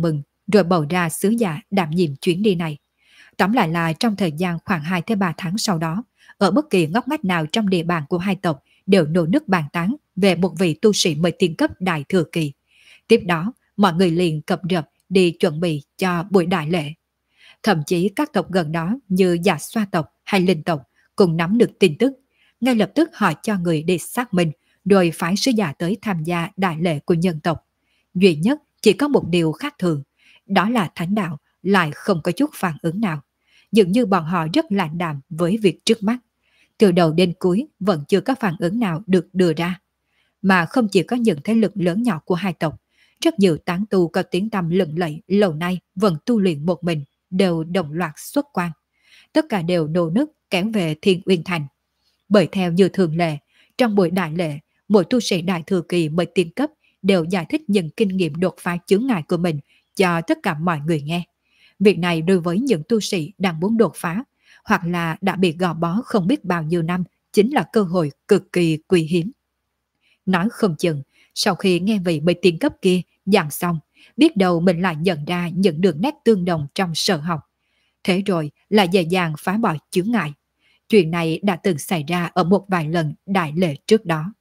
rồi bầu ra sứ giả đảm nhiệm chuyến đi này. Tóm lại là trong thời gian khoảng 2 tới 3 tháng sau đó, ở bất kỳ ngóc ngách nào trong địa bàn của hai tộc đều nô nức bàn tán về một vị tu sĩ mới tiên cấp đại thừa kỳ. Tiếp đó, mọi người liền cập rập đi chuẩn bị cho buổi đại lễ. Thậm chí các tộc gần đó như Dạ Xoa tộc hay Linh tộc cũng nắm được tin tức. Ngay lập tức họ cho người đi xác minh, rồi phái sứ giả tới tham gia đại lễ của nhân tộc. Duy nhất chỉ có một điều khác thường, đó là thánh đạo lại không có chút phản ứng nào. Dường như bọn họ rất lạnh đạm với việc trước mắt. Từ đầu đến cuối vẫn chưa có phản ứng nào được đưa ra. Mà không chỉ có những thế lực lớn nhỏ của hai tộc, rất nhiều tán tu có tiếng tăm lừng lẫy lâu nay vẫn tu luyện một mình, đều đồng loạt xuất quan. Tất cả đều nô nức kéo về Thiên Uyên Thành. Bởi theo như thường lệ, trong buổi đại lễ, mỗi tu sĩ đại thừa kỳ mới tiên cấp đều giải thích những kinh nghiệm đột phá chướng ngại của mình cho tất cả mọi người nghe. Việc này đối với những tu sĩ đang muốn đột phá, hoặc là đã bị gò bó không biết bao nhiêu năm, chính là cơ hội cực kỳ quý hiếm. Nói không chừng, sau khi nghe vị bầy tiên cấp kia giảng xong, biết đâu mình lại nhận ra những đường nét tương đồng trong sở học. Thế rồi là dễ dàng phá bỏ chướng ngại. Chuyện này đã từng xảy ra ở một vài lần đại lễ trước đó.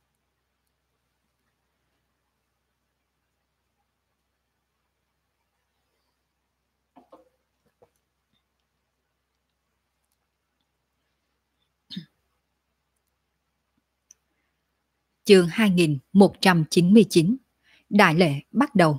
Chương 2199. Đại lễ bắt đầu.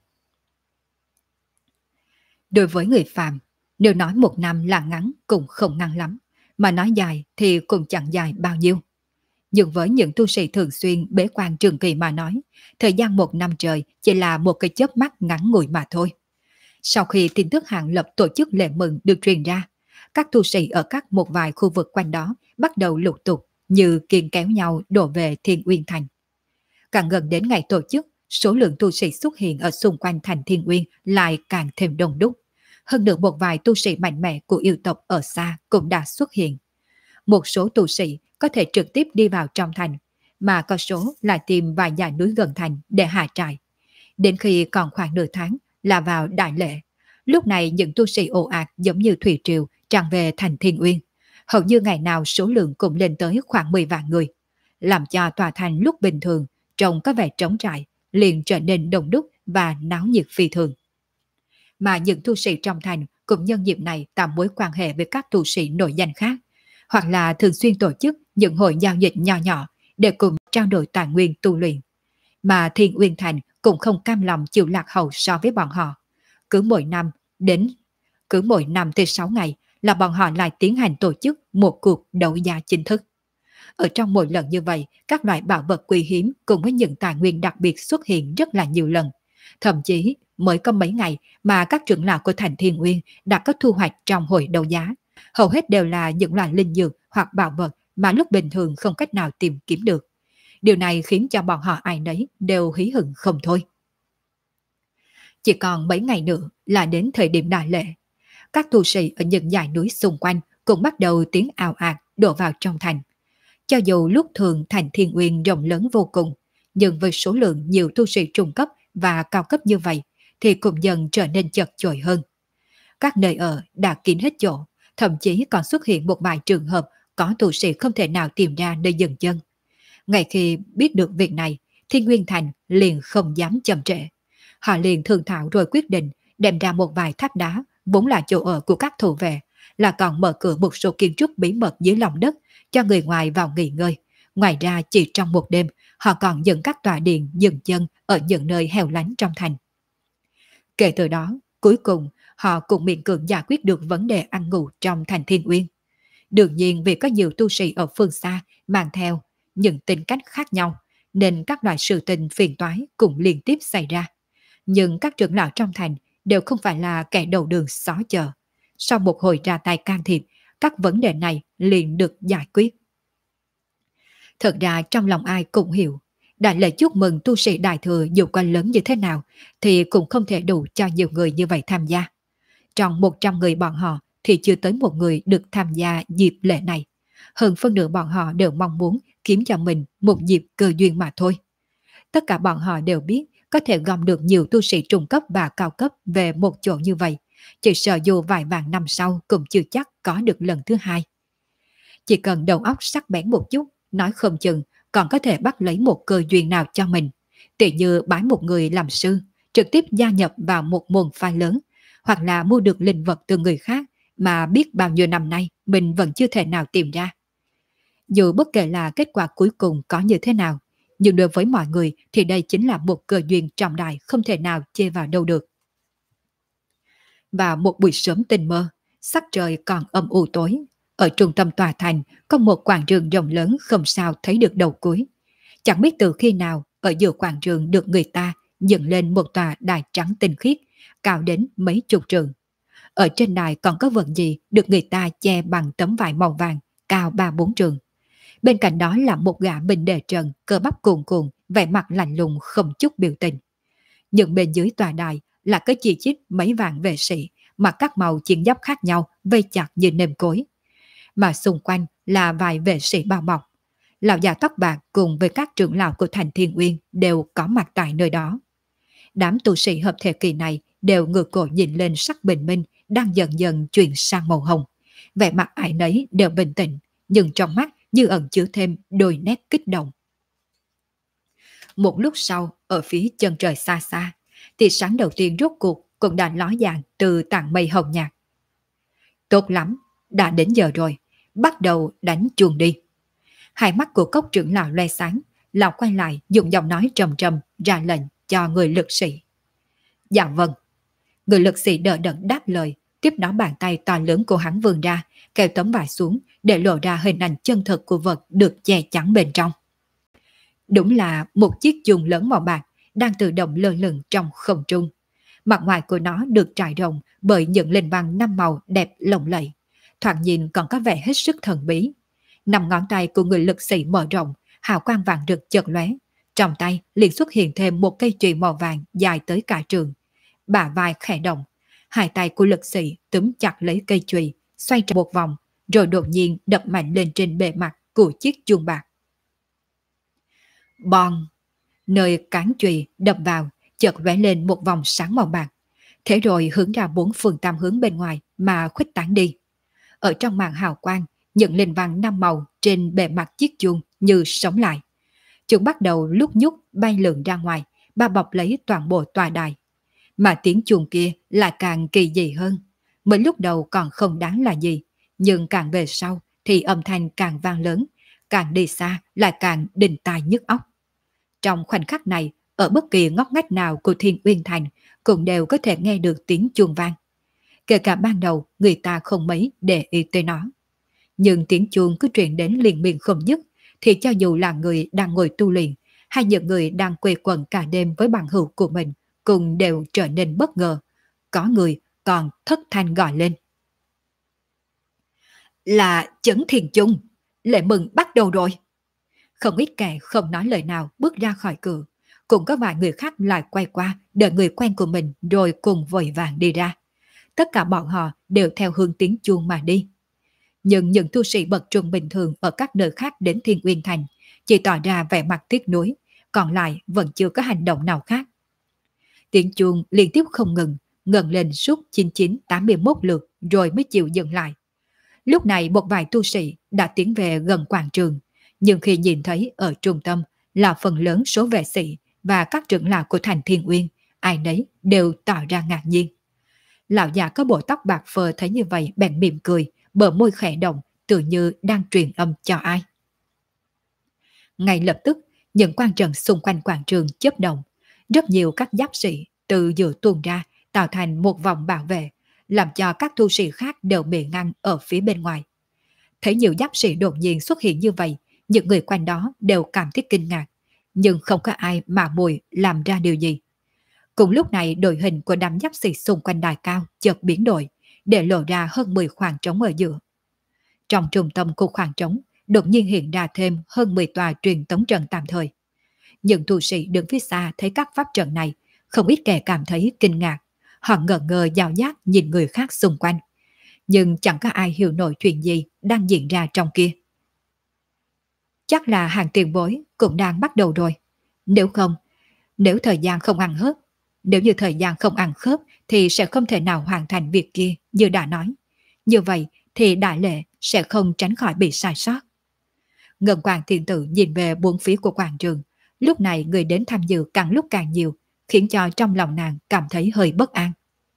Đối với người phàm, nếu nói một năm là ngắn cũng không ngắn lắm, mà nói dài thì cũng chẳng dài bao nhiêu. Nhưng với những tu sĩ thường xuyên bế quan trường kỳ mà nói, thời gian một năm trời chỉ là một cái chớp mắt ngắn ngủi mà thôi. Sau khi tin tức Hàng Lập tổ chức lễ mừng được truyền ra, các tu sĩ ở các một vài khu vực quanh đó bắt đầu lục tục như kiên kéo nhau đổ về Thiên Uyên Thành. Càng gần đến ngày tổ chức, số lượng tu sĩ xuất hiện ở xung quanh thành Thiên Uyên lại càng thêm đông đúc. Hơn nữa một vài tu sĩ mạnh mẽ của yêu tộc ở xa cũng đã xuất hiện. Một số tu sĩ có thể trực tiếp đi vào trong thành, mà có số lại tìm vài dãy núi gần thành để hạ trại. Đến khi còn khoảng nửa tháng là vào đại lễ. Lúc này những tu sĩ ồ ạt giống như thủy triều tràn về thành Thiên Uyên. Hầu như ngày nào số lượng cũng lên tới khoảng 10 vạn người. Làm cho tòa thành lúc bình thường trông có vẻ trống trải, liền trở nên đông đúc và náo nhiệt phi thường. Mà những tu sĩ trong thành cũng nhân dịp này tạo mối quan hệ với các tu sĩ nổi danh khác, hoặc là thường xuyên tổ chức những hội giao dịch nhỏ nhỏ để cùng trao đổi tài nguyên tu luyện. Mà Thiên Uyên Thành cũng không cam lòng chịu lạc hậu so với bọn họ. Cứ mỗi năm đến cứ mỗi năm tới 6 ngày là bọn họ lại tiến hành tổ chức một cuộc đấu giá chính thức. Ở trong mỗi lần như vậy, các loại bảo vật quý hiếm cùng với những tài nguyên đặc biệt xuất hiện rất là nhiều lần. Thậm chí mới có mấy ngày mà các trưởng lão của thành Thiên Uyên đã có thu hoạch trong hội đấu giá. Hầu hết đều là những loại linh dược hoặc bảo vật mà lúc bình thường không cách nào tìm kiếm được. Điều này khiến cho bọn họ ai nấy đều hí hửng không thôi. Chỉ còn mấy ngày nữa là đến thời điểm đại lễ. Các tu sĩ ở những dãy núi xung quanh cũng bắt đầu tiếng ào ạt đổ vào trong thành. Cho dù lúc thường thành Thiên Uyên rộng lớn vô cùng, nhưng với số lượng nhiều tu sĩ trung cấp và cao cấp như vậy thì cũng dần trở nên chật chội hơn. Các nơi ở đã kín hết chỗ, thậm chí còn xuất hiện một vài trường hợp có tu sĩ không thể nào tìm ra nơi dừng chân. Ngay khi biết được việc này, Thiên Nguyên Thành liền không dám chậm trễ. Họ liền thương thảo rồi quyết định đem ra một vài tháp đá, vốn là chỗ ở của các thủ vệ, là còn mở cửa một số kiến trúc bí mật dưới lòng đất cho người ngoài vào nghỉ ngơi. Ngoài ra chỉ trong một đêm, họ còn dựng các tòa điện dừng chân ở những nơi hẻo lánh trong thành. Kể từ đó, cuối cùng họ cũng miễn cưỡng giải quyết được vấn đề ăn ngủ trong thành Thiên Uyên. Đương nhiên vì có nhiều tu sĩ ở phương xa mang theo những tính cách khác nhau, nên các loại sự tình phiền toái cũng liên tiếp xảy ra. Nhưng các trưởng lão trong thành đều không phải là kẻ đầu đường xó chợ. Sau một hồi ra tay can thiệp, các vấn đề này liền được giải quyết. Thật ra trong lòng ai cũng hiểu, đại lễ chúc mừng tu sĩ đại thừa dù có lớn như thế nào thì cũng không thể đủ cho nhiều người như vậy tham gia. Trong 100 người bọn họ thì chưa tới một người được tham gia dịp lễ này. Hơn phân nửa bọn họ đều mong muốn kiếm cho mình một dịp cơ duyên mà thôi. Tất cả bọn họ đều biết có thể gom được nhiều tu sĩ trung cấp và cao cấp về một chỗ như vậy. Chỉ sợ dù vài vạn năm sau cũng chưa chắc có được lần thứ hai. Chỉ cần đầu óc sắc bén một chút, nói không chừng còn có thể bắt lấy một cơ duyên nào cho mình. Tỉ như bái một người làm sư, trực tiếp gia nhập vào một môn phái lớn, hoặc là mua được linh vật từ người khác mà biết bao nhiêu năm nay mình vẫn chưa thể nào tìm ra. Dù bất kể là kết quả cuối cùng có như thế nào, nhưng đối với mọi người thì đây chính là một cơ duyên trọng đại không thể nào chê vào đâu được. Vào một buổi sớm tình mơ, sắc trời còn âm u tối, ở trung tâm tòa thành có một quảng trường rộng lớn không sao thấy được đầu cuối. Chẳng biết từ khi nào ở giữa quảng trường được người ta dựng lên một tòa đài trắng tinh khiết, cao đến mấy chục trượng. Ở trên đài còn có vật gì được người ta che bằng tấm vải màu vàng, cao 3-4 trượng. Bên cạnh đó là một gã bình đề trần, cơ bắp cuồn cuộn, vẻ mặt lạnh lùng không chút biểu tình. Nhưng bên dưới tòa đài là cái chỉ chít mấy vạn vệ sĩ, mặc các màu chiến giáp khác nhau, vây chặt như nêm cối. Mà xung quanh là vài vệ sĩ bao bọc. Lão già tóc bạc cùng với các trưởng lão của thành Thiên Uyên đều có mặt tại nơi đó. Đám tu sĩ hợp thể kỳ này đều ngửa cổ nhìn lên sắc bình minh đang dần dần chuyển sang màu hồng. Vẻ mặt ai nấy đều bình tĩnh, nhưng trong mắt như ẩn chứa thêm đôi nét kích động. Một lúc sau, ở phía chân trời xa xa, tia sáng đầu tiên rốt cuộc cũng đã ló dạng từ tảng mây hồng nhạt. Tốt lắm, đã đến giờ rồi, bắt đầu đánh chuông đi. Hai mắt của cốc trưởng lão loe sáng, lão quay lại dùng giọng nói trầm trầm ra lệnh cho người lực sĩ. Dạ vâng. Người lực sĩ đỡ đẫn đáp lời, tiếp đó bàn tay to lớn của hắn vươn ra, kéo tấm vải xuống để lộ ra hình ảnh chân thực của vật được che chắn bên trong. Đúng là một chiếc chuông lớn màu bạc đang tự động lơ lửng trong không trung. Mặt ngoài của nó được trải rộng bởi những linh văn 5 màu đẹp lộng lẫy, thoạt nhìn còn có vẻ hết sức thần bí. 5 ngón tay của người lực sĩ mở rộng, hào quang vàng rực chợt lóe, trong tay liền xuất hiện thêm một cây chùy màu vàng dài tới cả trường. Bả vai khẽ động, hai tay của lực sĩ túm chặt lấy cây chùy, xoay tròn một vòng, rồi đột nhiên đập mạnh lên trên bề mặt của chiếc chuông bạc. Bòn, nơi cán chùy đập vào, chợt lóe lên một vòng sáng màu bạc, thế rồi hướng ra 4 phương tám hướng bên ngoài mà khuếch tán đi. Ở trong màn hào quang, những linh văn 5 màu trên bề mặt chiếc chuông như sống lại. Chúng bắt đầu lúc nhúc bay lượn ra ngoài, bao bọc lấy toàn bộ tòa đài. Mà tiếng chuông kia lại càng kỳ dị hơn. Mới lúc đầu còn không đáng là gì, nhưng càng về sau thì âm thanh càng vang lớn, càng đi xa lại càng đinh tai nhức óc. Trong khoảnh khắc này, ở bất kỳ ngóc ngách nào của Thiên Uyên Thành cũng đều có thể nghe được tiếng chuông vang. Kể cả ban đầu người ta không mấy để ý tới nó. Nhưng tiếng chuông cứ truyền đến liên miên không dứt, thì cho dù là người đang ngồi tu luyện hay những người đang quây quần cả đêm với bằng hữu của mình cùng đều trở nên bất ngờ. Có người còn thất thanh gọi lên. Là Chấn Thiên Chung, lễ mừng bắt đầu rồi. Không ít kẻ không nói lời nào bước ra khỏi cửa, cũng có vài người khác lại quay qua đợi người quen của mình rồi cùng vội vàng đi ra. Tất cả bọn họ đều theo hướng tiếng chuông mà đi. Nhưng những tu sĩ bậc trung bình thường ở các nơi khác đến Thiên Uyên Thành chỉ tỏ ra vẻ mặt tiếc nuối, còn lại vẫn chưa có hành động nào khác. Tiếng chuông liên tiếp không ngừng, ngẩng lên suốt 9981 lượt rồi mới chịu dừng lại. Lúc này một vài tu sĩ đã tiến về gần quảng trường, nhưng khi nhìn thấy ở trung tâm là phần lớn số vệ sĩ và các trưởng lão của thành Thiên Uyên, ai nấy đều tỏ ra ngạc nhiên. Lão già có bộ tóc bạc phơ thấy như vậy bèn mỉm cười, bờ môi khẽ động, tự như đang truyền âm cho ai. Ngay lập tức, những quan trận xung quanh quảng trường chớp động, rất nhiều các giáp sĩ từ giữa tuôn ra tạo thành một vòng bảo vệ, làm cho các tu sĩ khác đều bị ngăn ở phía bên ngoài. Thấy nhiều giáp sĩ đột nhiên xuất hiện như vậy, những người quanh đó đều cảm thấy kinh ngạc, nhưng không có ai mà mùi làm ra điều gì. Cùng lúc này đội hình của đám giáp sĩ xung quanh đài cao chợt biến đổi, để lộ ra hơn 10 khoảng trống ở giữa. Trong trung tâm của khoảng trống, đột nhiên hiện ra thêm hơn 10 tòa truyền tống trận tạm thời. Những tu sĩ đứng phía xa thấy các pháp trận này, không ít kẻ cảm thấy kinh ngạc. Họ ngờ ngờ dao giác nhìn người khác xung quanh. Nhưng chẳng có ai hiểu nổi chuyện gì đang diễn ra trong kia. Chắc là hàng tiền bối cũng đang bắt đầu rồi. Nếu không, Nếu thời gian không ăn khớp, nếu như thời gian không ăn khớp thì sẽ không thể nào hoàn thành việc kia như đã nói. Như vậy thì đại lễ sẽ không tránh khỏi bị sai sót. Ngân Quang Thiên Tử nhìn về bốn phía của quảng trường. Lúc này người đến tham dự càng lúc càng nhiều, khiến cho trong lòng nàng cảm thấy hơi bất an.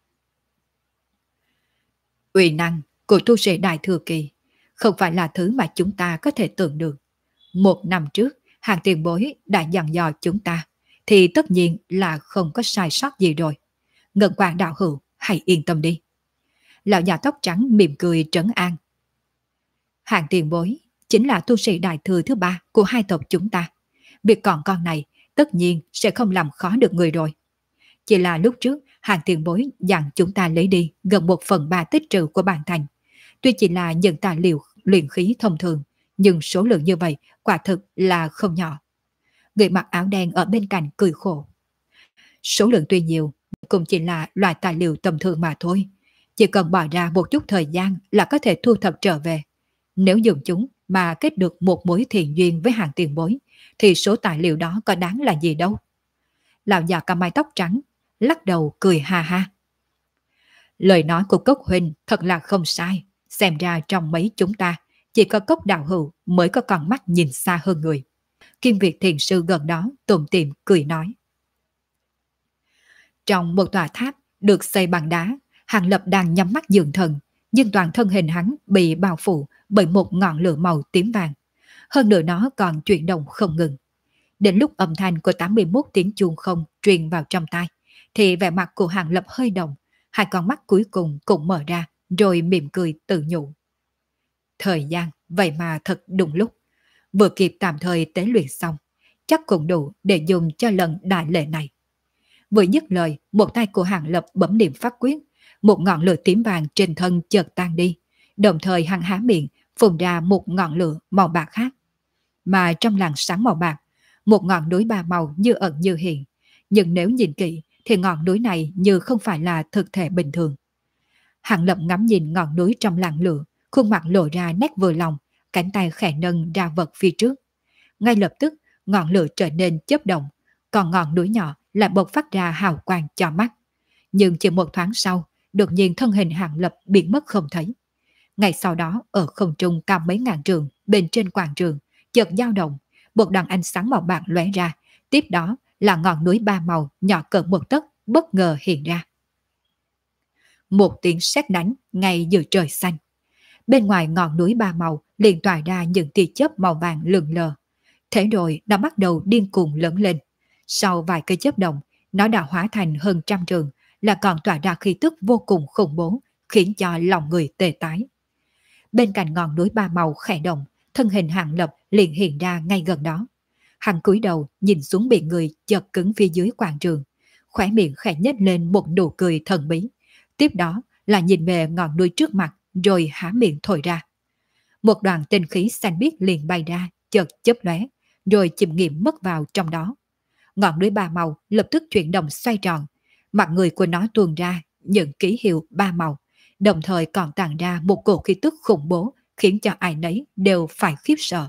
Uy năng của tu sĩ Đại Thừa Kỳ không phải là thứ mà chúng ta có thể tưởng được. Một năm trước, hàng tiền bối đã dặn dò chúng ta, thì tất nhiên là không có sai sót gì rồi. Ngân Quang đạo hữu, hãy yên tâm đi. Lão già tóc trắng mỉm cười trấn an. Hàng tiền bối chính là tu sĩ Đại Thừa thứ ba của hai tộc chúng ta. Việc còn con này tất nhiên sẽ không làm khó được người rồi. Chỉ là lúc trước hàng tiền bối dặn chúng ta lấy đi gần 1/3 tích trữ của bàn thành. Tuy chỉ là những tài liệu luyện khí thông thường, nhưng số lượng như vậy quả thực là không nhỏ. Người mặc áo đen ở bên cạnh cười khổ. Số lượng tuy nhiều, cũng chỉ là loại tài liệu tầm thường mà thôi. Chỉ cần bỏ ra một chút thời gian là có thể thu thập trở về. Nếu dùng chúng mà kết được một mối thiện duyên với hàng tiền bối, thì số tài liệu đó có đáng là gì đâu. Lão già cà mái tóc trắng, lắc đầu cười ha ha. Lời nói của Cốc Huynh thật là không sai. Xem ra trong mấy chúng ta, chỉ có Cốc đạo hữu mới có con mắt nhìn xa hơn người. Kim Việt thiền sư gần đó tủm tỉm cười nói. Trong một tòa tháp được xây bằng đá, Hàng Lập đang nhắm mắt dưỡng thần, nhưng toàn thân hình hắn bị bao phủ bởi một ngọn lửa màu tím vàng. Hơn nữa nó còn chuyển động không ngừng. Đến lúc âm thanh của 81 tiếng chuông không truyền vào trong tai, thì vẻ mặt của Hàng Lập hơi động, hai con mắt cuối cùng cũng mở ra, rồi mỉm cười tự nhủ. Thời gian vậy mà thật đúng lúc, vừa kịp tạm thời tế luyện xong, chắc cũng đủ để dùng cho lần đại lễ này. Vừa dứt lời, một tay của Hàng Lập bấm niệm pháp quyết, một ngọn lửa tím vàng trên thân chợt tan đi, đồng thời hắn há miệng phun ra một ngọn lửa màu bạc khác. Mà trong làn sáng màu bạc, một ngọn núi ba màu như ẩn như hiện, nhưng nếu nhìn kỹ thì ngọn núi này như không phải là thực thể bình thường. Hàng Lập ngắm nhìn ngọn núi trong làn lửa, khuôn mặt lộ ra nét vừa lòng, cánh tay khẽ nâng ra vật phía trước. Ngay lập tức, ngọn lửa trở nên chớp động, còn ngọn núi nhỏ lại bộc phát ra hào quang cho mắt. Nhưng chỉ một thoáng sau, đột nhiên thân hình Hàng Lập biến mất không thấy. Ngay sau đó, ở không trung cao mấy ngàn trường, bên trên quảng trường, chợt dao động, một đoàn ánh sáng màu bạc lóe ra, tiếp đó là ngọn núi ba màu nhỏ cỡ một tấc bất ngờ hiện ra. Một tiếng sét đánh ngay giữa trời xanh. Bên ngoài ngọn núi ba màu liền tỏa ra những tia chớp màu vàng lượn lờ. Thế rồi nó bắt đầu điên cuồng lớn lên. Sau vài cây chớp động, nó đã hóa thành hơn trăm trường, là còn tỏa ra khí tức vô cùng khủng bố, khiến cho lòng người tê tái. Bên cạnh ngọn núi ba màu khẽ động, thân hình Hàng Lập liền hiện ra ngay gần đó. Hắn cúi đầu nhìn xuống bị người chợt cứng phía dưới quảng trường, khóe miệng khẽ nhếch lên một nụ cười thần bí. Tiếp đó là nhìn về ngọn núi trước mặt, rồi há miệng thổi ra. Một đoàn tinh khí xanh biếc liền bay ra, chợt chớp lóe, rồi chìm nghiệm mất vào trong đó. Ngọn núi ba màu lập tức chuyển động xoay tròn, mặt người của nó tuôn ra những ký hiệu ba màu, đồng thời còn tàng ra một cổ khí tức khủng bố, khiến cho ai nấy đều phải khiếp sợ.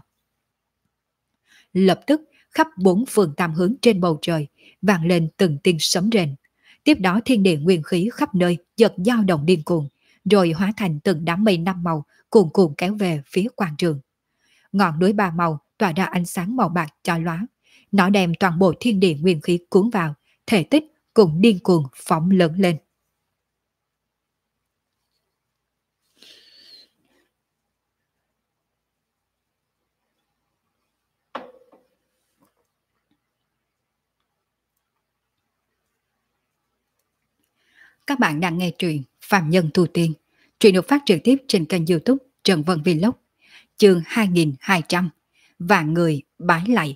Lập tức, khắp bốn phương tam hướng trên bầu trời vang lên từng tiếng sấm rền. Tiếp đó thiên địa nguyên khí khắp nơi chợt dao động điên cuồng, rồi hóa thành từng đám mây năm màu cuồn cuộn kéo về phía quảng trường. Ngọn núi ba màu tỏa ra ánh sáng màu bạc chói lóa, nó đem toàn bộ thiên địa nguyên khí cuốn vào, thể tích cũng điên cuồng phóng lớn lên. Các bạn đang nghe truyện Phạm Nhân Tu Tiên. Truyện được phát trực tiếp trên kênh YouTube Trần Vân Vlog. Chương 2200. Vạn người bái lạy.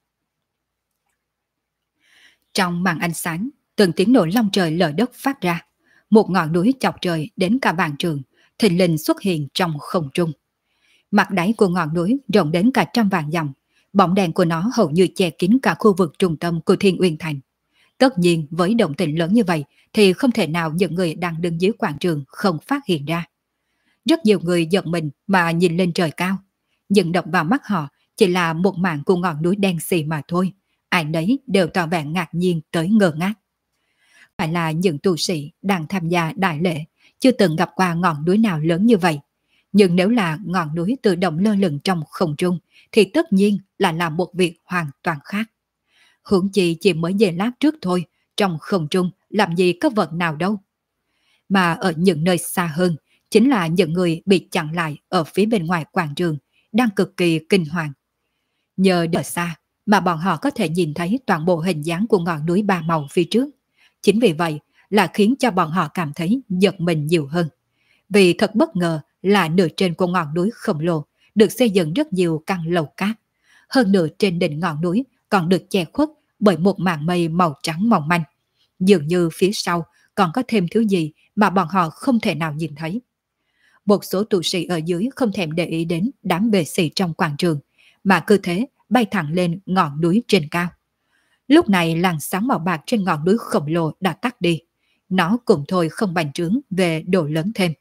Trong màn ánh sáng, từng tiếng nổ long trời lở đất phát ra. Một ngọn núi chọc trời đến cả vạn trường, thình lình xuất hiện trong không trung. Mặt đáy của ngọn núi rộng đến cả trăm vạn dặm, bóng đèn của nó hầu như che kín cả khu vực trung tâm của Thiên Uyên Thành. Tất nhiên với động tĩnh lớn như vậy thì không thể nào những người đang đứng dưới quảng trường không phát hiện ra. Rất nhiều người giật mình mà nhìn lên trời cao, nhưng đập vào mắt họ chỉ là một mảng của ngọn núi đen xì mà thôi, ai nấy đều tỏ vẻ ngạc nhiên tới ngơ ngác. Phải là những tu sĩ đang tham gia đại lễ, chưa từng gặp qua ngọn núi nào lớn như vậy. Nhưng nếu là ngọn núi tự động lơ lửng trong không trung, thì tất nhiên là một việc hoàn toàn khác. Huống chi chỉ mới giây lát trước thôi, trong không trung làm gì có vật nào đâu. Mà ở những nơi xa hơn, chính là những người bị chặn lại ở phía bên ngoài quảng trường, đang cực kỳ kinh hoàng. Nhờ đợi xa mà bọn họ có thể nhìn thấy toàn bộ hình dáng của ngọn núi ba màu phía trước. Chính vì vậy là khiến cho bọn họ cảm thấy giật mình nhiều hơn. Vì thật bất ngờ là nửa trên của ngọn núi khổng lồ được xây dựng rất nhiều căn lầu cát. Hơn nửa trên đỉnh ngọn núi còn được che khuất bởi một màn mây màu trắng mỏng manh. Dường như phía sau còn có thêm thứ gì mà bọn họ không thể nào nhìn thấy. Một số tu sĩ ở dưới không thèm để ý đến đám vệ sĩ trong quảng trường, mà cứ thế bay thẳng lên ngọn núi trên cao. Lúc này làn sáng màu bạc trên ngọn núi khổng lồ đã tắt đi. Nó cũng thôi không bành trướng về độ lớn thêm.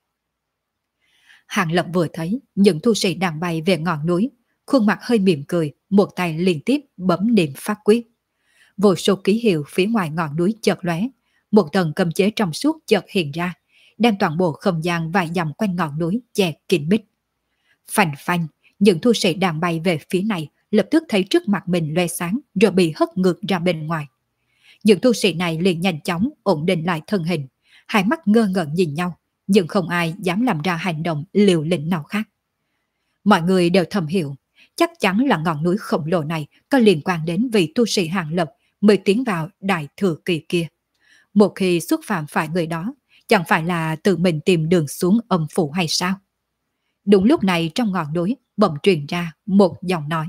Hàng Lập vừa thấy những tu sĩ đang bay về ngọn núi, khuôn mặt hơi mỉm cười, một tay liên tiếp bấm niệm pháp quyết. Vô số ký hiệu phía ngoài ngọn núi chợt lóe, một tầng cấm chế trong suốt chợt hiện ra, đem toàn bộ không gian vài dặm quanh ngọn núi che kín mít. Phanh phanh, những tu sĩ đang bay về phía này lập tức thấy trước mặt mình loe sáng rồi bị hất ngược ra bên ngoài. Những tu sĩ này liền nhanh chóng ổn định lại thân hình, hai mắt ngơ ngẩn nhìn nhau, nhưng không ai dám làm ra hành động liều lĩnh nào khác. Mọi người đều thầm hiểu, chắc chắn là ngọn núi khổng lồ này có liên quan đến vị tu sĩ Hàng Lập mới tiến vào đại thừa kỳ kia. Một khi xúc phạm phải người đó, chẳng phải là tự mình tìm đường xuống âm phủ hay sao? Đúng lúc này trong ngọn núi bỗng truyền ra một giọng nói.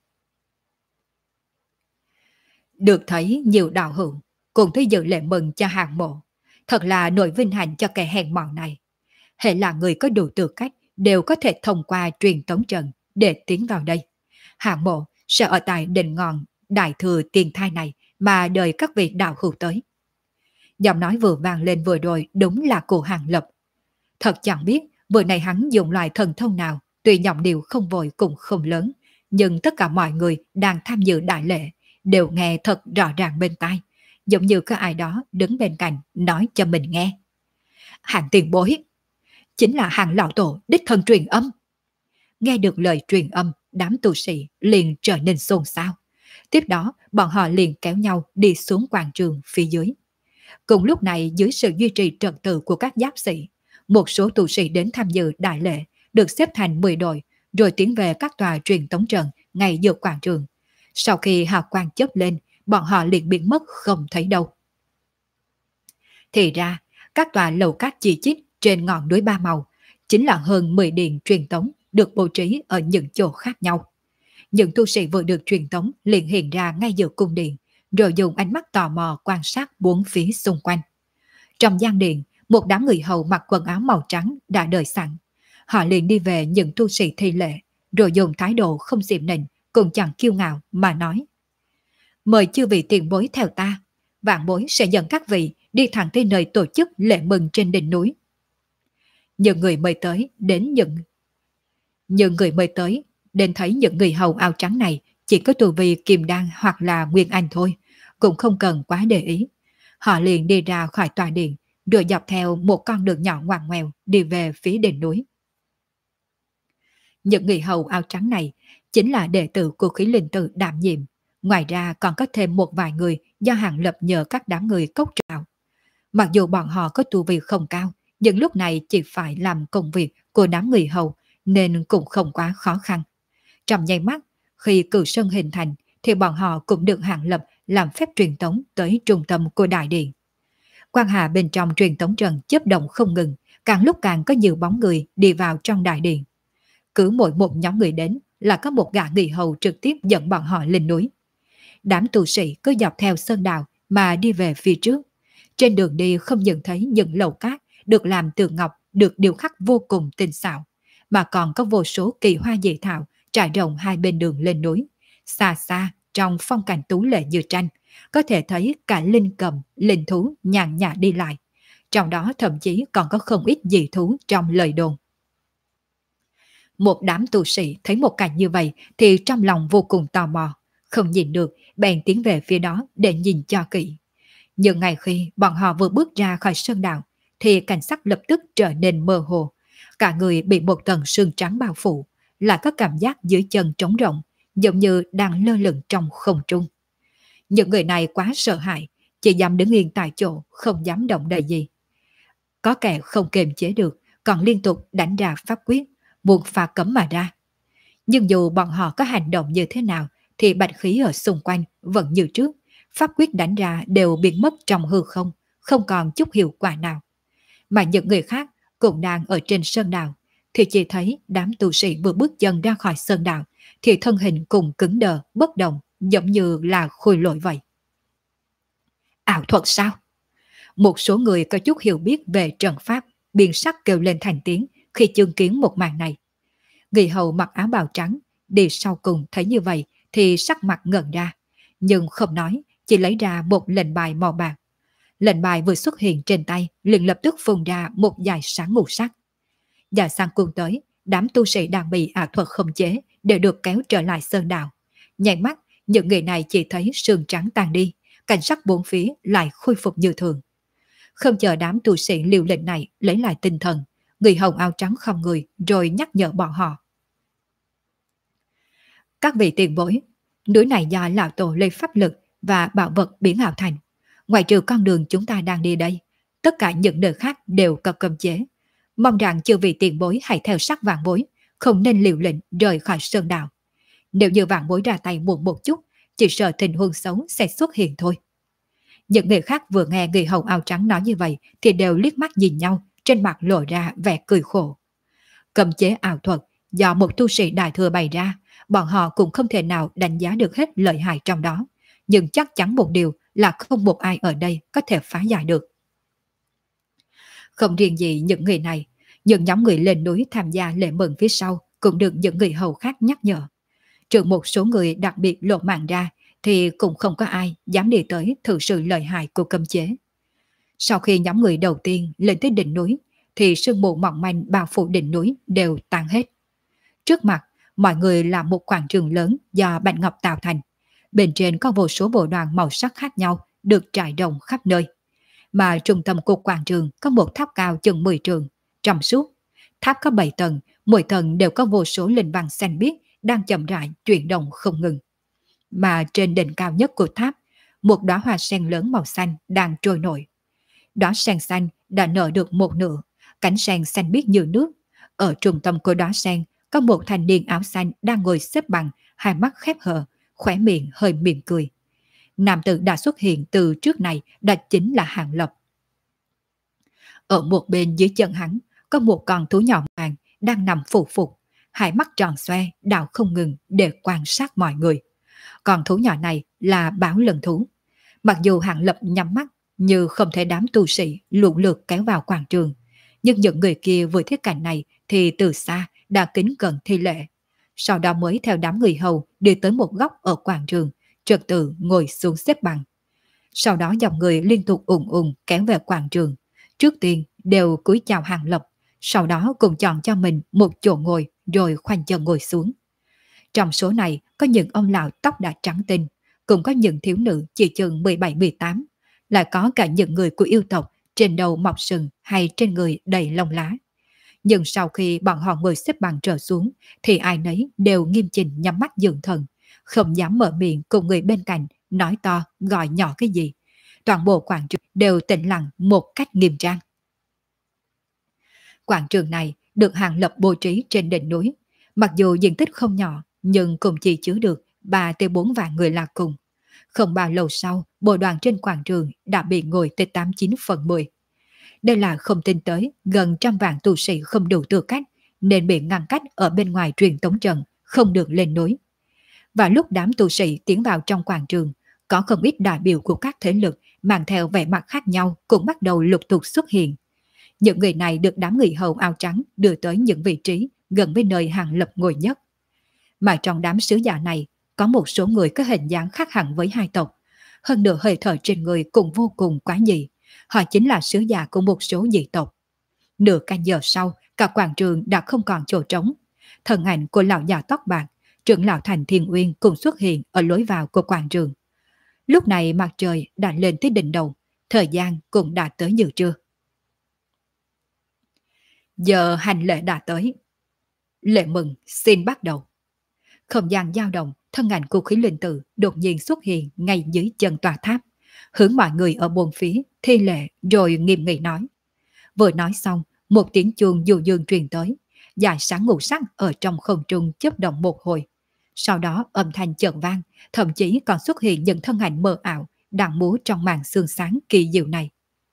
Được thấy nhiều đạo hữu cùng thấy dự lễ mừng cho Hàng mộ, thật là nỗi vinh hạnh cho kẻ hèn mọn này. Hệ là người có đủ tư cách đều có thể thông qua truyền tống trận để tiến vào đây. Hàng mộ sẽ ở tại đỉnh ngọn đại thừa tiền thai này mà đợi các vị đạo hữu tới. Giọng nói vừa vang lên vừa rồi đúng là của Hàng Lập. Thật chẳng biết vừa này hắn dùng loại thần thông nào, tuy giọng điệu không vội cũng không lớn, nhưng tất cả mọi người đang tham dự đại lễ đều nghe thật rõ ràng bên tai, giống như có ai đó đứng bên cạnh nói cho mình nghe. Hàng tiền bối, chính là Hàng lão tổ đích thân truyền âm. Nghe được lời truyền âm, đám tu sĩ liền trở nên xôn xao. Tiếp đó bọn họ liền kéo nhau đi xuống quảng trường phía dưới. Cùng lúc này dưới sự duy trì trật tự của các giáp sĩ, một số tu sĩ đến tham dự đại lễ được xếp thành 10 đội rồi tiến về các tòa truyền tống trận ngay giữa quảng trường. Sau khi hào quang chớp lên, bọn họ liền biến mất không thấy đâu. Thì ra, các tòa lầu cát chi chít trên ngọn núi ba màu chính là hơn 10 điện truyền tống được bố trí ở những chỗ khác nhau. Những tu sĩ vừa được truyền tống liền hiện ra ngay giữa cung điện, rồi dùng ánh mắt tò mò quan sát bốn phía xung quanh. Trong gian điện, một đám người hầu mặc quần áo màu trắng đã đợi sẵn. Họ liền đi về những tu sĩ thi lễ, rồi dùng thái độ không xiểm nịnh, cũng chẳng kiêu ngạo mà nói. Mời chư vị tiền bối theo ta, vạn bối sẽ dẫn các vị đi thẳng tới nơi tổ chức lễ mừng trên đỉnh núi. Những người mời tới đến thấy những người hầu áo trắng này chỉ có tu vi kim đan hoặc là nguyên anh thôi, cũng không cần quá để ý. Họ liền đi ra khỏi tòa điện, rồi dọc theo một con đường nhỏ ngoằn ngoèo đi về phía đỉnh núi. Những người hầu áo trắng này chính là đệ tử của Khí Linh Tự đảm nhiệm. Ngoài ra còn có thêm một vài người do Hàng Lập nhờ các đám người cốc trào. Mặc dù bọn họ có tu vi không cao, nhưng lúc này chỉ phải làm công việc của đám người hầu nên cũng không quá khó khăn. Trong nháy mắt, khi cửu sơn hình thành thì bọn họ cũng được Hàng Lập làm phép truyền tống tới trung tâm của đại điện. Quang hà bên trong truyền tống trận chớp động không ngừng, càng lúc càng có nhiều bóng người đi vào trong đại điện. Cứ mỗi một nhóm người đến là có một gã người hầu trực tiếp dẫn bọn họ lên núi. Đám tu sĩ cứ dọc theo sơn đạo mà đi về phía trước. Trên đường đi không những thấy những lầu cát được làm từ ngọc được điêu khắc vô cùng tinh xảo, mà còn có vô số kỳ hoa dị thảo trải rộng hai bên đường lên núi. Xa xa trong phong cảnh tú lệ như tranh, có thể thấy cả linh cầm, linh thú nhàn nhã đi lại. Trong đó thậm chí còn có không ít dị thú trong lời đồn. Một đám tu sĩ thấy một cảnh như vậy thì trong lòng vô cùng tò mò, Không nhìn được, bèn tiến về phía đó để nhìn cho kỹ. Nhưng ngay khi bọn họ vừa bước ra khỏi sơn đạo, thì cảnh sắc lập tức trở nên mơ hồ. Cả người bị một tầng sương trắng bao phủ, lại có cảm giác dưới chân trống rỗng, giống như đang lơ lửng trong không trung. Những người này quá sợ hãi, chỉ dám đứng yên tại chỗ, không dám động đậy gì. Có kẻ không kiềm chế được, còn liên tục đánh ra pháp quyết, buộc phá cấm mà ra. Nhưng dù bọn họ có hành động như thế nào, thì bạch khí ở xung quanh vẫn như trước, pháp quyết đánh ra đều biến mất trong hư không, không còn chút hiệu quả nào. Mà những người khác cũng đang ở trên sơn đảo, thì chỉ thấy đám tu sĩ vừa bước chân ra khỏi sơn đảo, thì thân hình cùng cứng đờ, bất động, giống như là khôi lỗi vậy. Ảo thuật sao? Một số người có chút hiểu biết về trận pháp, biên sắc kêu lên thành tiếng khi chứng kiến một màn này. Người hầu mặc áo bào trắng, đi sau cùng thấy như vậy thì sắc mặt ngẩn ra, nhưng không nói, chỉ lấy ra một lệnh bài màu bạc. Lệnh bài vừa xuất hiện trên tay, liền lập tức phun ra một dải sáng màu sắc. Và sang cuồng tới, đám tu sĩ đang bị ảo thuật khống chế đều được kéo trở lại sơn đạo. Nhảy mắt, những người này chỉ thấy sương trắng tan đi, cảnh sắc bốn phía lại khôi phục như thường. Không chờ đám tu sĩ liều lệnh này lấy lại tinh thần, người hồng áo trắng không người rồi nhắc nhở bọn họ. Các vị tiền bối, núi này do lão tổ lấy pháp lực và bảo vật biến ảo thành. Ngoài trừ con đường chúng ta đang đi đây, tất cả những nơi khác đều có cấm chế. Mong rằng chư vị tiền bối hãy theo sát vạn bối, không nên liều lệnh rời khỏi sơn đạo. Nếu như vạn bối ra tay muộn một chút, chỉ sợ tình huống xấu sẽ xuất hiện thôi. Những người khác vừa nghe người hầu áo trắng nói như vậy thì đều liếc mắt nhìn nhau, trên mặt lộ ra vẻ cười khổ. Cấm chế ảo thuật do một tu sĩ đại thừa bày ra, bọn họ cũng không thể nào đánh giá được hết lợi hại trong đó. Nhưng chắc chắn một điều là không một ai ở đây có thể phá giải được. Không riêng gì những người này, những nhóm người lên núi tham gia lễ mừng phía sau cũng được những người hầu khác nhắc nhở. Trừ một số người đặc biệt lộ mạng ra thì cũng không có ai dám đi tới thử sự lợi hại của cấm chế. Sau khi nhóm người đầu tiên lên tới đỉnh núi thì sương mù mỏng manh bao phủ đỉnh núi đều tan hết. Trước mặt, mọi người là một quảng trường lớn do bạch ngọc tạo thành. Bên trên có vô số bộ đoàn màu sắc khác nhau được trải rộng khắp nơi. Mà trung tâm của quảng trường có một tháp cao chừng 10 trường, trong suốt. Tháp có 7 tầng, mỗi tầng đều có vô số linh văn xanh biếc đang chậm rãi chuyển động không ngừng. Mà trên đỉnh cao nhất của tháp, một đóa hoa sen lớn màu xanh đang trôi nổi. Đóa sen xanh đã nở được một nửa, cánh sen xanh biếc như nước. Ở trung tâm của đóa sen có một thanh niên áo xanh đang ngồi xếp bằng, hai mắt khép hờ, khóe miệng hơi mỉm cười. Nam tử đã xuất hiện từ trước này đã chính là Hàng Lập. Ở một bên dưới chân hắn có một con thú nhỏ vàng đang nằm phù phục, hai mắt tròn xoe đảo không ngừng để quan sát mọi người. Con thú nhỏ này là Báo Lần Thú. Mặc dù Hàng Lập nhắm mắt như không thể đám tu sĩ luộn lượt kéo vào quảng trường, nhưng những người kia vừa thấy cảnh này thì từ xa đã kính cẩn thi lễ. Sau đó mới theo đám người hầu đi tới một góc ở quảng trường, trật tự ngồi xuống xếp bằng. Sau đó dòng người liên tục ùn ùn kéo về quảng trường. Trước tiên đều cúi chào Hàng Lập, sau đó cùng chọn cho mình một chỗ ngồi rồi khoanh chân ngồi xuống. Trong số này có những ông lão tóc đã trắng tinh, cũng có những thiếu nữ chỉ chừng 17-18, lại có cả những người của yêu tộc trên đầu mọc sừng hay trên người đầy lông lá. Nhưng sau khi bọn họ ngồi xếp bằng trở xuống thì ai nấy đều nghiêm chỉnh nhắm mắt dưỡng thần, không dám mở miệng cùng người bên cạnh nói to gọi nhỏ cái gì. Toàn bộ quảng trường đều tĩnh lặng một cách nghiêm trang. Quảng trường này được Hàng Lập bố trí trên đỉnh núi, mặc dù diện tích không nhỏ nhưng cũng chỉ chứa được 3-4 vạn người là cùng. Không bao lâu sau, bộ đoàn trên quảng trường đã bị ngồi tới 89/10. Đây là không tin tới gần 100 vạn tu sĩ không đủ tư cách nên bị ngăn cách ở bên ngoài truyền tống trận, không được lên núi. Và lúc đám tu sĩ tiến vào trong quảng trường, có không ít đại biểu của các thế lực mang theo vẻ mặt khác nhau cũng bắt đầu lục tục xuất hiện. Những người này được đám người hầu áo trắng đưa tới những vị trí gần với nơi Hàng Lập ngồi nhất. Mà trong đám sứ giả này, có một số người có hình dáng khác hẳn với hai tộc. Hơn nữa hơi thở trên người cũng vô cùng quái dị. Họ chính là sứ giả của một số dị tộc. Nửa canh giờ sau, cả quảng trường đã không còn chỗ trống. Thân ảnh của lão già tóc bạc, trưởng lão thành Thiên Uyên cùng xuất hiện ở lối vào của quảng trường. Lúc này mặt trời đã lên tới đỉnh đầu, thời gian cũng đã tới giờ trưa. Giờ hành lễ đã tới. Lễ mừng xin bắt đầu. Không gian dao động, thân ảnh của Khí Linh Tử đột nhiên xuất hiện ngay dưới chân tòa tháp, hướng mọi người ở bốn phía thi lễ rồi nghiêm nghị nói. Vừa nói xong, một tiếng chuông du dương truyền tới, dải sáng ngũ sắc ở trong không trung chớp động một hồi. Sau đó âm thanh chợt vang, thậm chí còn xuất hiện những thân ảnh mờ ảo đang múa trong màn sương sáng kỳ diệu này.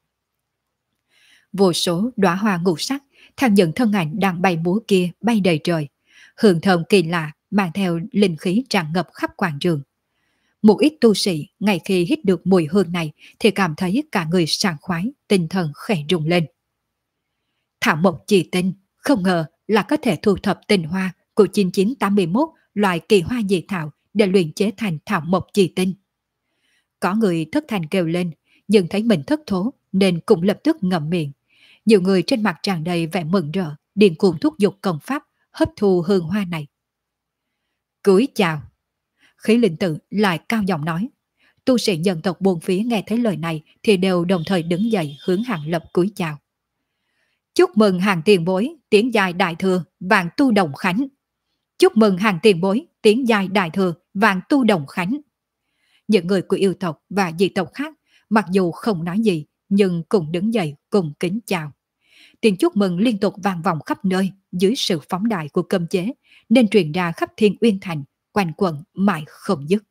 Vô số đóa hoa ngũ sắc theo những thân ảnh đang bay múa kia bay đầy trời, hương thơm kỳ lạ mang theo linh khí tràn ngập khắp quảng trường. Một ít tu sĩ ngay khi hít được mùi hương này thì cảm thấy cả người sảng khoái, tinh thần khẽ rung lên. Thảo mộc chỉ tinh, không ngờ là có thể thu thập tinh hoa của 9981 loại kỳ hoa dị thảo để luyện chế thành thảo mộc chỉ tinh. Có người thất thanh kêu lên, nhưng thấy mình thất thố nên cũng lập tức ngậm miệng. Nhiều người trên mặt tràn đầy vẻ mừng rỡ, điên cuồng thúc giục công pháp, hấp thu hương hoa này. Cúi chào. Khí Linh Tử lại cao giọng nói. Tu sĩ dân tộc bốn phía nghe thấy lời này thì đều đồng thời đứng dậy hướng Hàng Lập cúi chào. Chúc mừng hàng tiền bối, tiến giai đại thừa, vạn tu đồng khánh. Chúc mừng hàng tiền bối, tiến giai đại thừa, vạn tu đồng khánh. Những người của yêu tộc và dị tộc khác, mặc dù không nói gì, nhưng cũng đứng dậy cùng kính chào. Tiếng chúc mừng liên tục vang vọng khắp nơi dưới sự phóng đại của cấm chế, nên truyền ra khắp Thiên Uyên Thành, quanh quẩn mãi không dứt.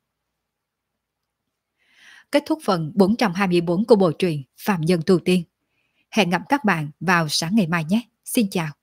Kết thúc phần 424 của bộ truyện Phạm Nhân Tu Tiên. Hẹn gặp các bạn vào sáng ngày mai nhé. Xin chào.